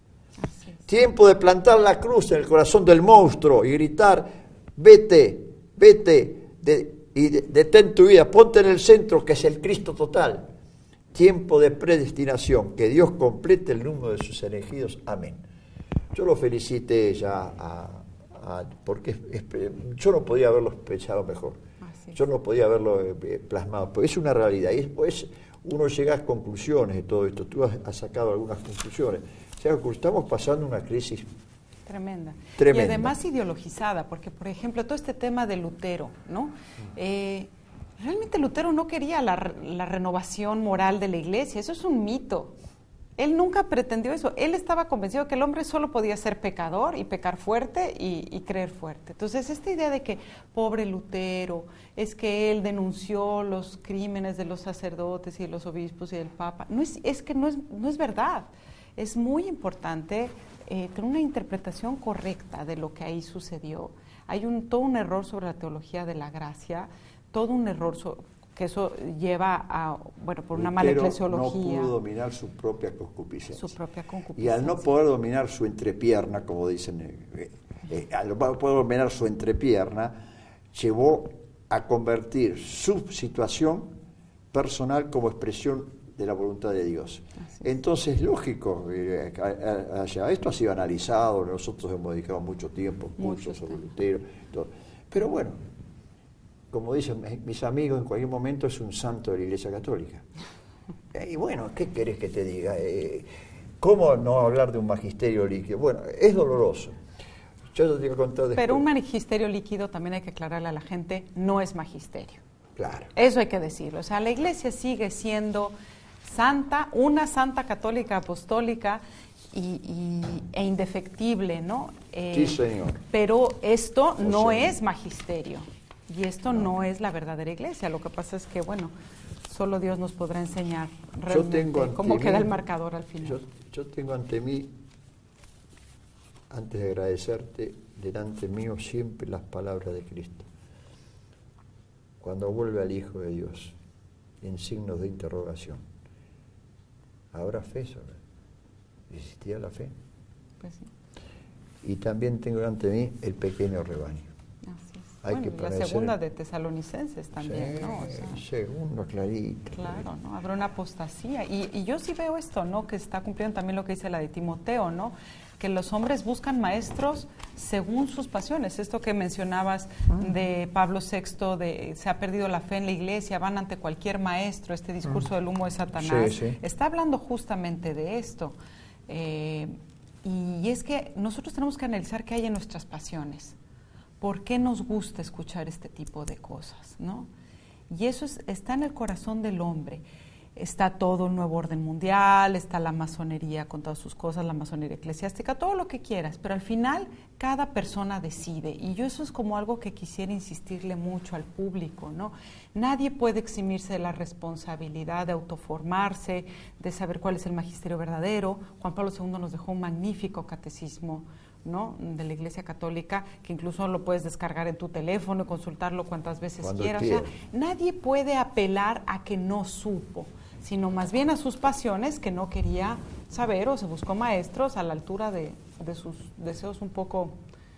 Tiempo de plantar la cruz en el corazón del monstruo y gritar, vete, vete, de, y de, detén tu vida, ponte en el centro, que es el Cristo total. Tiempo de predestinación, que Dios complete el número de sus elegidos. Amén. Yo lo felicité ya, a, a, porque es, es, yo no podía haberlo pensado mejor. Yo no podía haberlo eh, plasmado, porque es una realidad. Y después uno llega a conclusiones de todo esto. Tú has, has sacado algunas conclusiones. O sea, estamos pasando una crisis Tremenda. Tremenda. Y además ideologizada, porque, por ejemplo, todo este tema de Lutero, ¿no? Eh, realmente Lutero no quería la, la renovación moral de la Iglesia, eso es un mito. Él nunca pretendió eso. Él estaba convencido que el hombre solo podía ser pecador y pecar fuerte y, y creer fuerte. Entonces, esta idea de que, pobre Lutero, es que él denunció los crímenes de los sacerdotes y de los obispos y del Papa, no es, es que no es, no es verdad. Es muy importante eh, tener una interpretación correcta de lo que ahí sucedió. Hay un, todo un error sobre la teología de la gracia, todo un error so, que eso lleva a, bueno, por una mala eclesiología. No pudo dominar su propia concupiscencia. Su propia concupiscencia. Y al no poder dominar su entrepierna, como dicen, eh, eh, al poder dominar su entrepierna, llevó a convertir su situación personal como expresión de la voluntad de Dios. Entonces, lógico, eh, allá, esto ha sido analizado, nosotros hemos dedicado mucho tiempo, cursos sobre Lutero, todo. Pero bueno, como dicen mis amigos, en cualquier momento es un santo de la Iglesia Católica. Y bueno, ¿qué querés que te diga? Eh, ¿Cómo no hablar de un magisterio líquido? Bueno, es doloroso. Yo te digo contar después. Pero un magisterio líquido, también hay que aclararle a la gente, no es magisterio. Claro. Eso hay que decirlo. O sea, la Iglesia sigue siendo santa, una santa católica apostólica y, y, e indefectible, ¿no? Eh, sí, señor. Pero esto o no sea, es magisterio y esto no. no es la verdadera Iglesia. Lo que pasa es que, bueno, solo Dios nos podrá enseñar realmente cómo queda el marcador al final. Yo, yo tengo ante mí, antes de agradecerte, delante mío siempre las palabras de Cristo. Cuando vuelve al Hijo de Dios, en signos de interrogación, ¿habrá fe sobre él? ¿Existirá la fe? Pues sí. Y también tengo ante mí el pequeño rebaño. Así es. Hay bueno, que la parecer... segunda de Tesalonicenses también, sí, ¿no? O sea, segundo, clarito. Claro, ¿no? Habrá una apostasía. Y, y yo sí veo esto, ¿no? Que está cumpliendo también lo que dice la de Timoteo, ¿no? Que los hombres buscan maestros según sus pasiones. Esto que mencionabas de Pablo sexto, de se ha perdido la fe en la Iglesia, van ante cualquier maestro, este discurso del humo de Satanás, sí, sí. está hablando justamente de esto. Eh, y es que nosotros tenemos que analizar qué hay en nuestras pasiones. ¿Por qué nos gusta escuchar este tipo de cosas, ¿no? Y eso es, está en el corazón del hombre. Está todo el nuevo orden mundial, está la masonería con todas sus cosas, la masonería eclesiástica, todo lo que quieras, pero al final cada persona decide. Y yo eso es como algo que quisiera insistirle mucho al público, ¿no? Nadie puede eximirse de la responsabilidad de autoformarse, de saber cuál es el magisterio verdadero. Juan Pablo segundo nos dejó un magnífico catecismo, ¿no?, de la Iglesia Católica, que incluso lo puedes descargar en tu teléfono y consultarlo cuantas veces Cuando quieras. O sea, nadie puede apelar a que no supo, sino más bien a sus pasiones, que no quería saber, o se buscó maestros a la altura de, de sus deseos un poco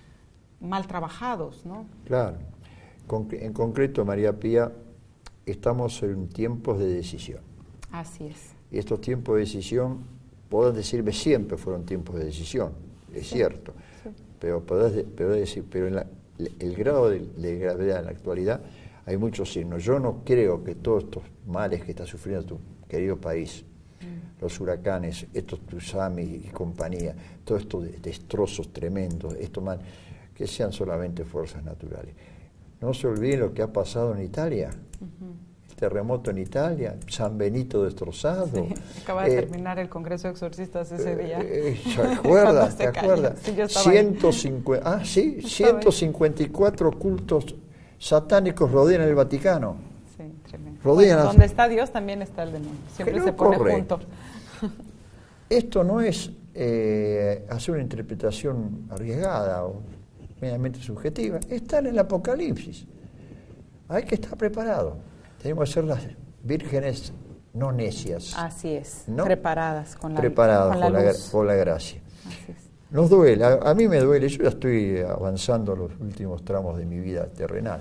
mal trabajados, ¿no? Claro. Con, en concreto, María Pía, estamos en tiempos de decisión. Así es. Y estos tiempos de decisión, podés decirme, siempre fueron tiempos de decisión, es sí, cierto, sí. pero podés, podés decir, pero en la, el grado de, de gravedad en la actualidad hay muchos signos. Yo no creo que todos estos males que está sufriendo tu querido país, mm. los huracanes, estos tsunamis y compañía, todos estos destrozos tremendos, estos mal, que sean solamente fuerzas naturales. No se olviden lo que ha pasado en Italia, uh-huh. el terremoto en Italia, San Benito destrozado. Sí, acaba de eh, terminar el Congreso de Exorcistas ese día. Eh, ¿Te acuerdas? ¿Te acuerdas? Sí, ciento cincuenta, ah, sí, ciento cincuenta y cuatro cultos satánicos rodean el Vaticano. Sí, tremendo. Rodean Bueno, donde está Dios también está el demonio. Siempre se pone correcto. junto. Esto no es eh, hacer una interpretación arriesgada o meramente subjetiva. Está en el Apocalipsis. Hay que estar preparado. Tenemos que ser las vírgenes no necias. Así es, ¿no? preparadas con la, preparadas con la, por, luz. La, por la gracia. Así es. Nos duele, a, a mí me duele, yo ya estoy avanzando los últimos tramos de mi vida terrenal.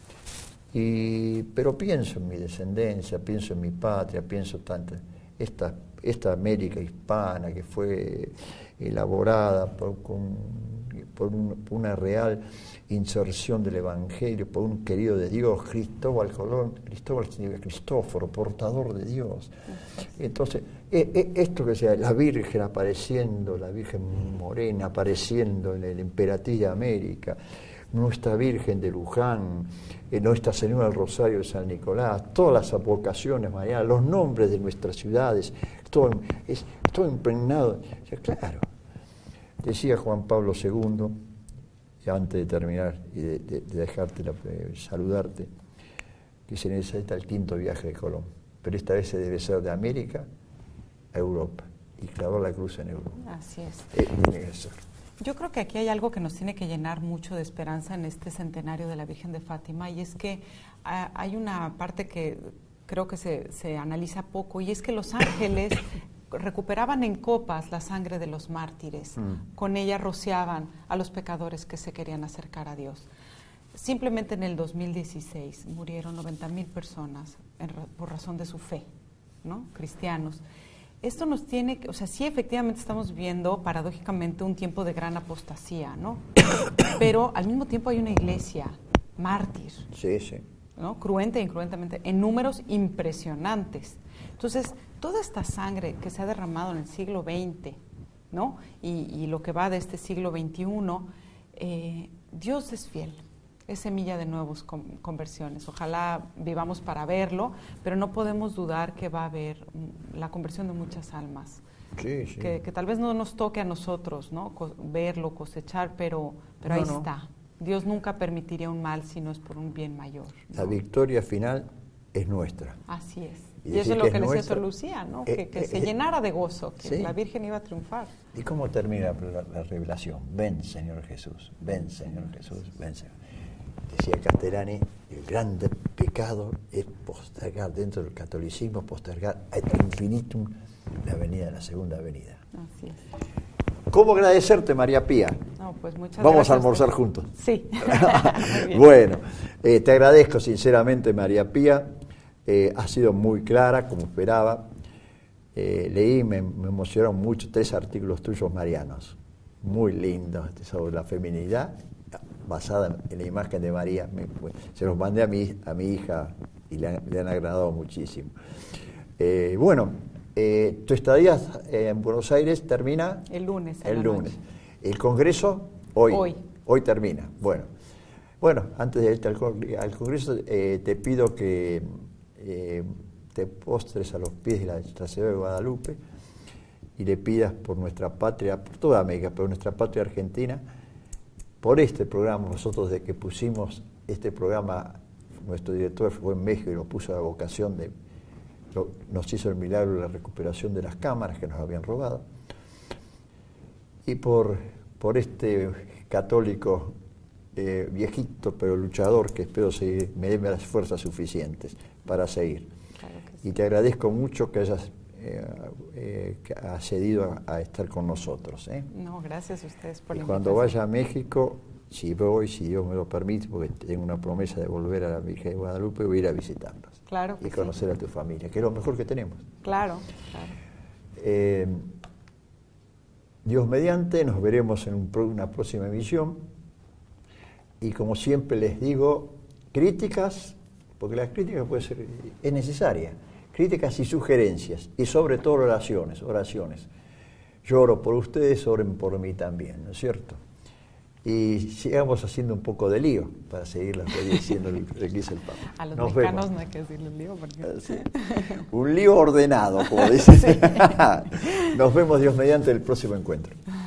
Y, pero pienso en mi descendencia, pienso en mi patria, pienso tanto esta, esta América hispana que fue elaborada por, con, por, un, por una real inserción del Evangelio, por un querido de Dios, Cristóbal Colón, Cristóbal Cristóforo, portador de Dios. Entonces, eh, eh, esto que sea, la Virgen apareciendo, la Virgen Morena apareciendo en el Emperatriz de América, Nuestra Virgen de Luján, eh, Nuestra Señora del Rosario de San Nicolás, todas las advocaciones marianas, los nombres de nuestras ciudades, todo, es, todo impregnado. O sea, claro, decía Juan Pablo segundo, y antes de terminar y de, de, de dejarte la, eh, saludarte, que se necesita el quinto viaje de Colón, pero esta vez se debe ser de América a Europa y clavar la cruz en Europa. Así es. Eh, tiene que ser. Yo creo que aquí hay algo que nos tiene que llenar mucho de esperanza en este centenario de la Virgen de Fátima, y es que uh, hay una parte que creo que se, se analiza poco, y es que los ángeles recuperaban en copas la sangre de los mártires. Mm. Con ella rociaban a los pecadores que se querían acercar a Dios. Simplemente en el dos mil dieciséis murieron noventa mil personas en, por razón de su fe, ¿no? Cristianos. Esto nos tiene, o sea, sí efectivamente estamos viendo paradójicamente un tiempo de gran apostasía, ¿no? Pero al mismo tiempo hay una iglesia mártir, sí, sí, ¿no? Cruenta e incruentamente, en números impresionantes. Entonces, toda esta sangre que se ha derramado en el siglo veinte, ¿no? Y, y lo que va de este siglo veintiuno, eh, Dios es fiel. Es semilla de nuevas conversiones. Ojalá vivamos para verlo, pero no podemos dudar que va a haber la conversión de muchas almas. Sí, sí. Que, que tal vez no nos toque a nosotros, ¿no? Co- verlo, cosechar, pero, pero no, ahí no. está. Dios nunca permitiría un mal si no es por un bien mayor, ¿no? La victoria final es nuestra. Así es. Y Y, eso es lo que que es le decía nuestra, Sor Lucía, ¿no? eh, que que eh, se eh, llenara de gozo, que sí. la Virgen iba a triunfar. ¿Y cómo termina la, la revelación? Ven, Señor Jesús, ven, Señor Jesús, ven, Señor. Decía Castellani, el grande pecado es postergar, dentro del catolicismo, postergar ad infinitum la venida, la segunda venida. Así es. ¿Cómo agradecerte, María Pía? No, pues muchas Vamos gracias a almorzar usted. juntos. Sí. Muy bien. Bueno, eh, te agradezco sinceramente, María Pía. Eh, has sido muy clara, como esperaba. Eh, leí, me, me emocionaron mucho tres artículos tuyos marianos, muy lindos, sobre la feminidad, basada en la imagen de María. Me, se los mandé a mi, a mi hija y le han, le han agradado muchísimo. Eh, bueno, eh, tu estadía en Buenos Aires termina El lunes. en el la lunes. noche. El congreso hoy. Hoy. Hoy termina. Bueno, bueno, antes de irte al, al congreso, eh, te pido que eh, te postres a los pies de la Nuestra Señora de Guadalupe y le pidas por nuestra patria, por toda América, por nuestra patria argentina, por este programa. Nosotros, desde que pusimos este programa, nuestro director fue en México y lo puso a la vocación de, lo, nos hizo el milagro de la recuperación de las cámaras que nos habían robado, y por, por este católico eh, viejito pero luchador que espero seguir, me dé las fuerzas suficientes para seguir. Claro que sí. Y te agradezco mucho que hayas eh, eh, que accedido a, a estar con nosotros. ¿eh? No, gracias a ustedes por Y la cuando invitación. vaya a México, si voy, si Dios me lo permite, porque tengo una promesa de volver a la Virgen de Guadalupe, voy a ir a visitarlos. Claro que y conocer sí. a tu familia, que es lo mejor que tenemos. Claro, claro. Eh, Dios mediante, nos veremos en un, una próxima emisión. Y como siempre les digo, críticas, porque las críticas puede ser, es necesaria, críticas y sugerencias, y sobre todo oraciones, oraciones. Yo oro por ustedes, oren por mí también, ¿no es cierto? Y sigamos haciendo un poco de lío para seguir obedeciendo lo que dice el Papa. A los Nos mexicanos vemos. no hay que decirle lío porque... Sí. Un lío ordenado, como dicen. Sí. Nos vemos, Dios mediante, el próximo encuentro.